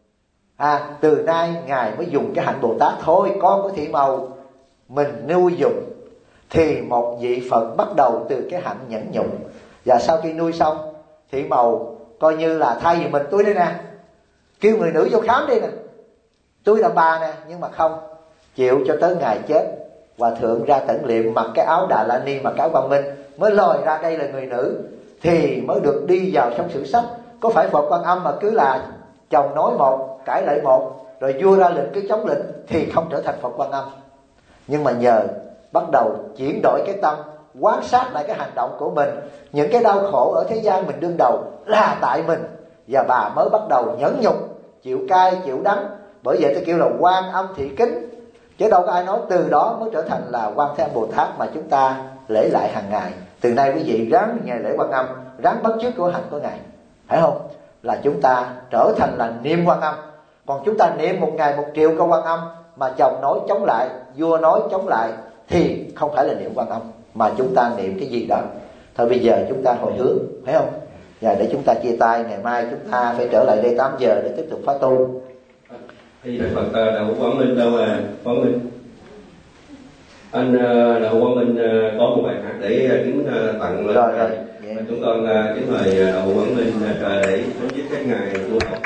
Từ nay Ngài mới dùng cái hạnh Bồ Tát. Thôi con của thị màu mình nuôi dùng, thì một vị Phật bắt đầu từ cái hạnh nhẫn nhục. Và sau khi nuôi xong, thị màu coi như là thay vì mình, tôi đây nè, kêu người nữ vô khám đi nè, tôi là bà nè. Nhưng mà không chịu, cho tới ngày chết Hòa thượng ra tẩn liệm, mặc cái áo Đà La Ni, mặc cái áo Quang Minh, mới lòi ra đây là người nữ, thì mới được đi vào trong sử sách. Có phải Phật Quan Âm mà cứ là chồng nói một cãi lại một, rồi vua ra lệnh cứ chống lệnh, thì không trở thành Phật Quan Âm. Nhưng mà nhờ bắt đầu chuyển đổi cái tâm, quan sát lại cái hành động của mình, những cái đau khổ ở thế gian mình đương đầu là tại mình, và bà mới bắt đầu nhẫn nhục, chịu cay chịu đắng. Bởi vậy tôi kêu là Quan Âm thị kính, chứ đâu có ai nói. Từ đó mới trở thành là Quan Thế Âm Bồ Tát mà chúng ta lễ lại hàng ngày. Từ nay quý vị ráng ngày lễ Quan Âm, ráng bắt chước của hạnh của Ngài, phải không? Là chúng ta trở thành là niệm Quan Âm. Còn chúng ta niệm một ngày 1 triệu câu Quan Âm mà chồng nói chống lại, vua nói chống lại, thì không phải là niệm Quan Âm, mà chúng ta niệm cái gì đó. Thôi bây giờ chúng ta hồi hướng, phải không? Và để chúng ta chia tay, ngày mai chúng ta phải trở lại đây 8 giờ để tiếp tục phát tu. Thì Phật Đạo Quang Minh đâu à? Quang Minh, anh Đạo Quang Minh có một bài hát để kính tặng lên. Rồi. Chúng con kính mời Đạo Quang Minh để chấm dứt cái ngày tu học.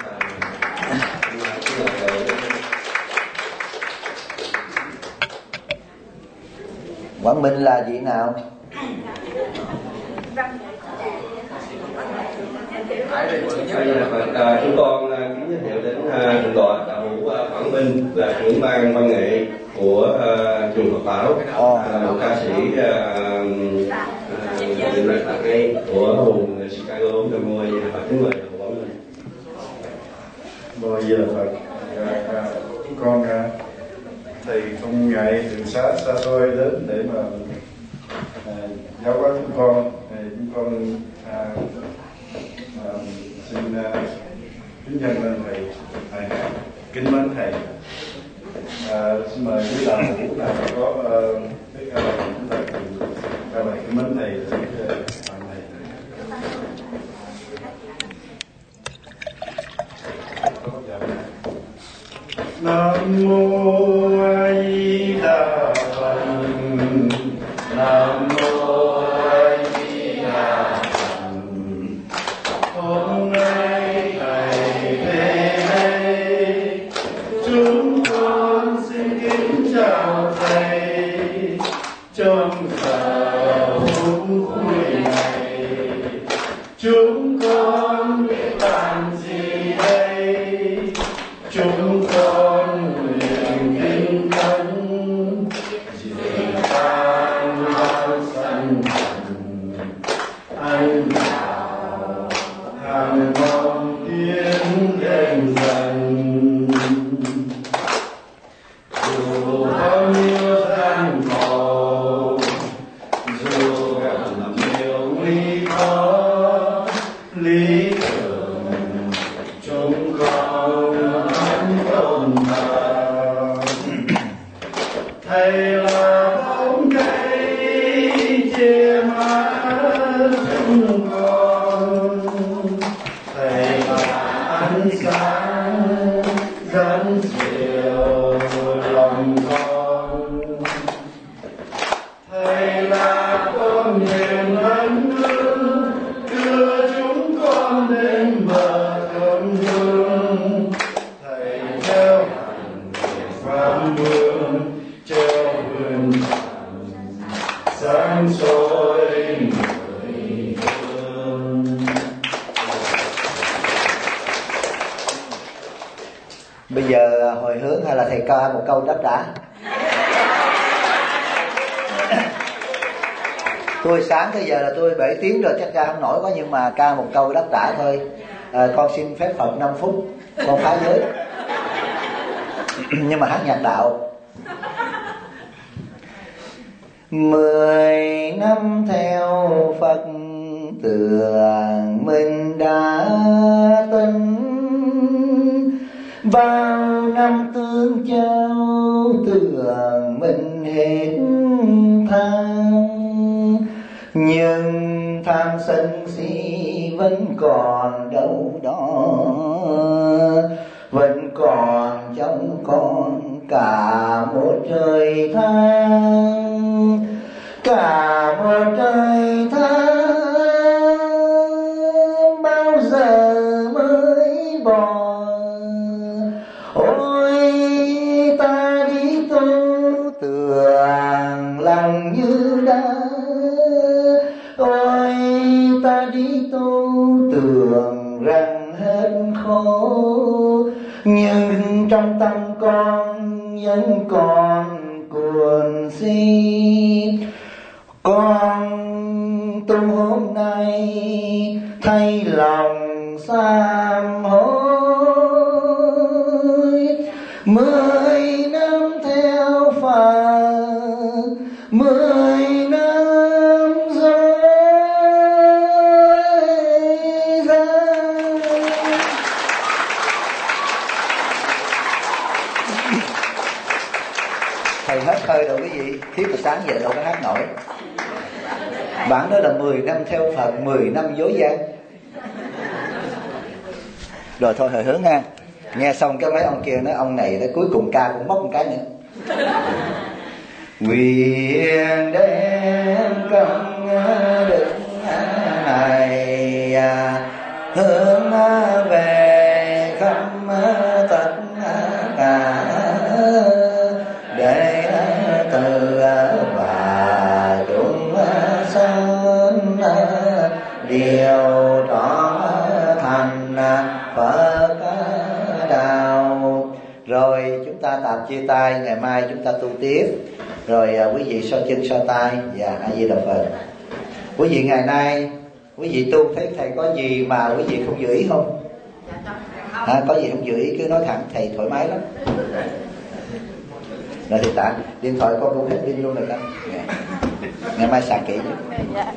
Quang Minh là vị nào? Chúng con kính giới thiệu đến thượng tọa Đạo Hữu Quảng Minh, là trưởng ban văn nghệ của chùa Phật Bảo, một ca sĩ diễn rất là hay của vùng Chicago, Illinois. Và kính mời Đạo Quảng Minh. Mời giờ Phật. Chúng con thầy không ngại đường xa xôi đến để mà giáo hóa chúng con. Chúng con xin kính nhân lên thầy, kính mến thầy. Xin mời quý đạo hữu nào có biết chúng ta cùng ra bài kính mến thầy để bạn thầy. Nam mô A Di Đà Phật. Nam mô A Di Đà Phật. Hôm nay thầy về đây, chúng con xin kính chào thầy trong giờ phút vui này. Chúng con biết làm gì đây? Chúng con nguyện kính cẩn diệt tan lao sanh trần, anh đạo hàng mong tiến đến dần. Dù bao nhiêu gian khổ, dù gặp nhiều nguy khó, lý tưởng chúng con tôn thờ. Thầy là bóng cây che mát chúng con, thầy là ánh sáng dẫn chiều lòng con, thầy là con hiền ân đưa chúng con đến bờ thơm hương. Thầy theo hành pháp mương treo vườn sáng soi người thương. Bây giờ hồi hướng hay là thầy ca một câu đáp trả? Tôi sáng tới giờ là tôi 7 tiếng rồi, chắc ca không nổi quá, nhưng mà ca một câu đáp trả thôi. Con xin phép Phật 5 phút, con phá giới. Nhưng mà hát nhạc đạo. 10 năm theo Phật tường mình đã tin, bao năm tương trao tường mình hết than. Nhưng tham sân si vẫn còn đâu đó, vẫn còn trong con cả một trời than, cả một trời than bao giờ mới bỏ. Ôi ta đi tu tường lòng như đá, ôi ta đi tu tưởng rằng hết khổ, nhưng trong tâm con vẫn còn cuồng si. Con tu hôm nay thay lòng sám hối, 10 năm theo Phật, 10 năm rồi ra. Thầy hết hơi rồi quý vị, thiếu từ sáng giờ đâu có hát nổi. Bạn nói là 10 năm theo Phật, 10 năm dối gian. Rồi thôi hồi hướng ha. Nghe xong cái mấy ông kia nói ông này tới cuối cùng ca cũng móc một cái nữa. Nguyện đem công đức này hướng về khắp tất cả để từ và chúng sanh đều trọn thành Phật đạo. Rồi chúng ta tạm chia tay, ngày mai chúng ta tu tiếp. Rồi quý vị so chân so tay và A Di Đà Phật. Quý vị ngày nay quý vị tu thấy thầy có gì mà quý vị không giữ ý không? Có gì không giữ ý cứ nói thẳng, thầy thoải mái lắm. Rồi thì tạm điện thoại con cũng hết pin luôn rồi đó. Ngày mai sạc kỹ chứ.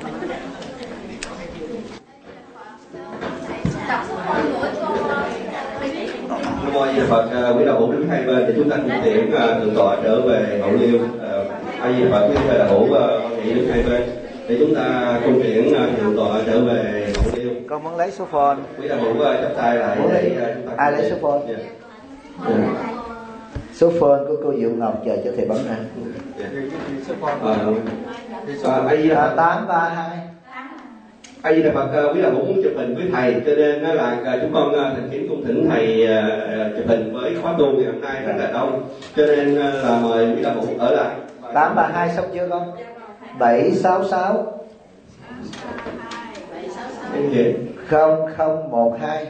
Nam mô A Di Đà Phật. Quý đạo hữu đứng hai bên để chúng ta cung tiễn thượng tọa trở về hậu liêu. A Di Đà Phật. Quý đạo hữu nghị đứng hai bên để chúng ta cung tiễn thượng tọa trở về hậu liêu. Con muốn lấy số phone. Quý đạo hữu chắp tay lại để chúng ta. Ai lấy số phone? Số phone của cô Diệu Ngọc chờ cho thầy bấm ra. A Di Đà Phật. 832. A Di Đà Phật. Quý đạo hữu muốn chụp hình với thầy, cho nên là chúng con thành kính cung thỉnh thầy chụp hình với khóa tu ngày hôm nay rất là đông, cho nên là mời quý đạo hữu ở lại. 832 xong chưa con? 766 0012.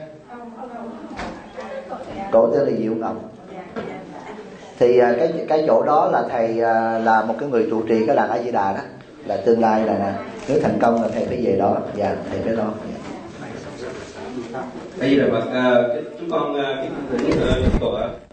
Cổ tên là Diệu Ngọc. Thì cái chỗ đó là thầy là một cái người trụ trì cái làng A Di Đà đó, là tương lai là nè, nếu thành công là thầy phải về đó và thầy phải lo. A Di Đà Phật. Chúng con kính thỉnh tọa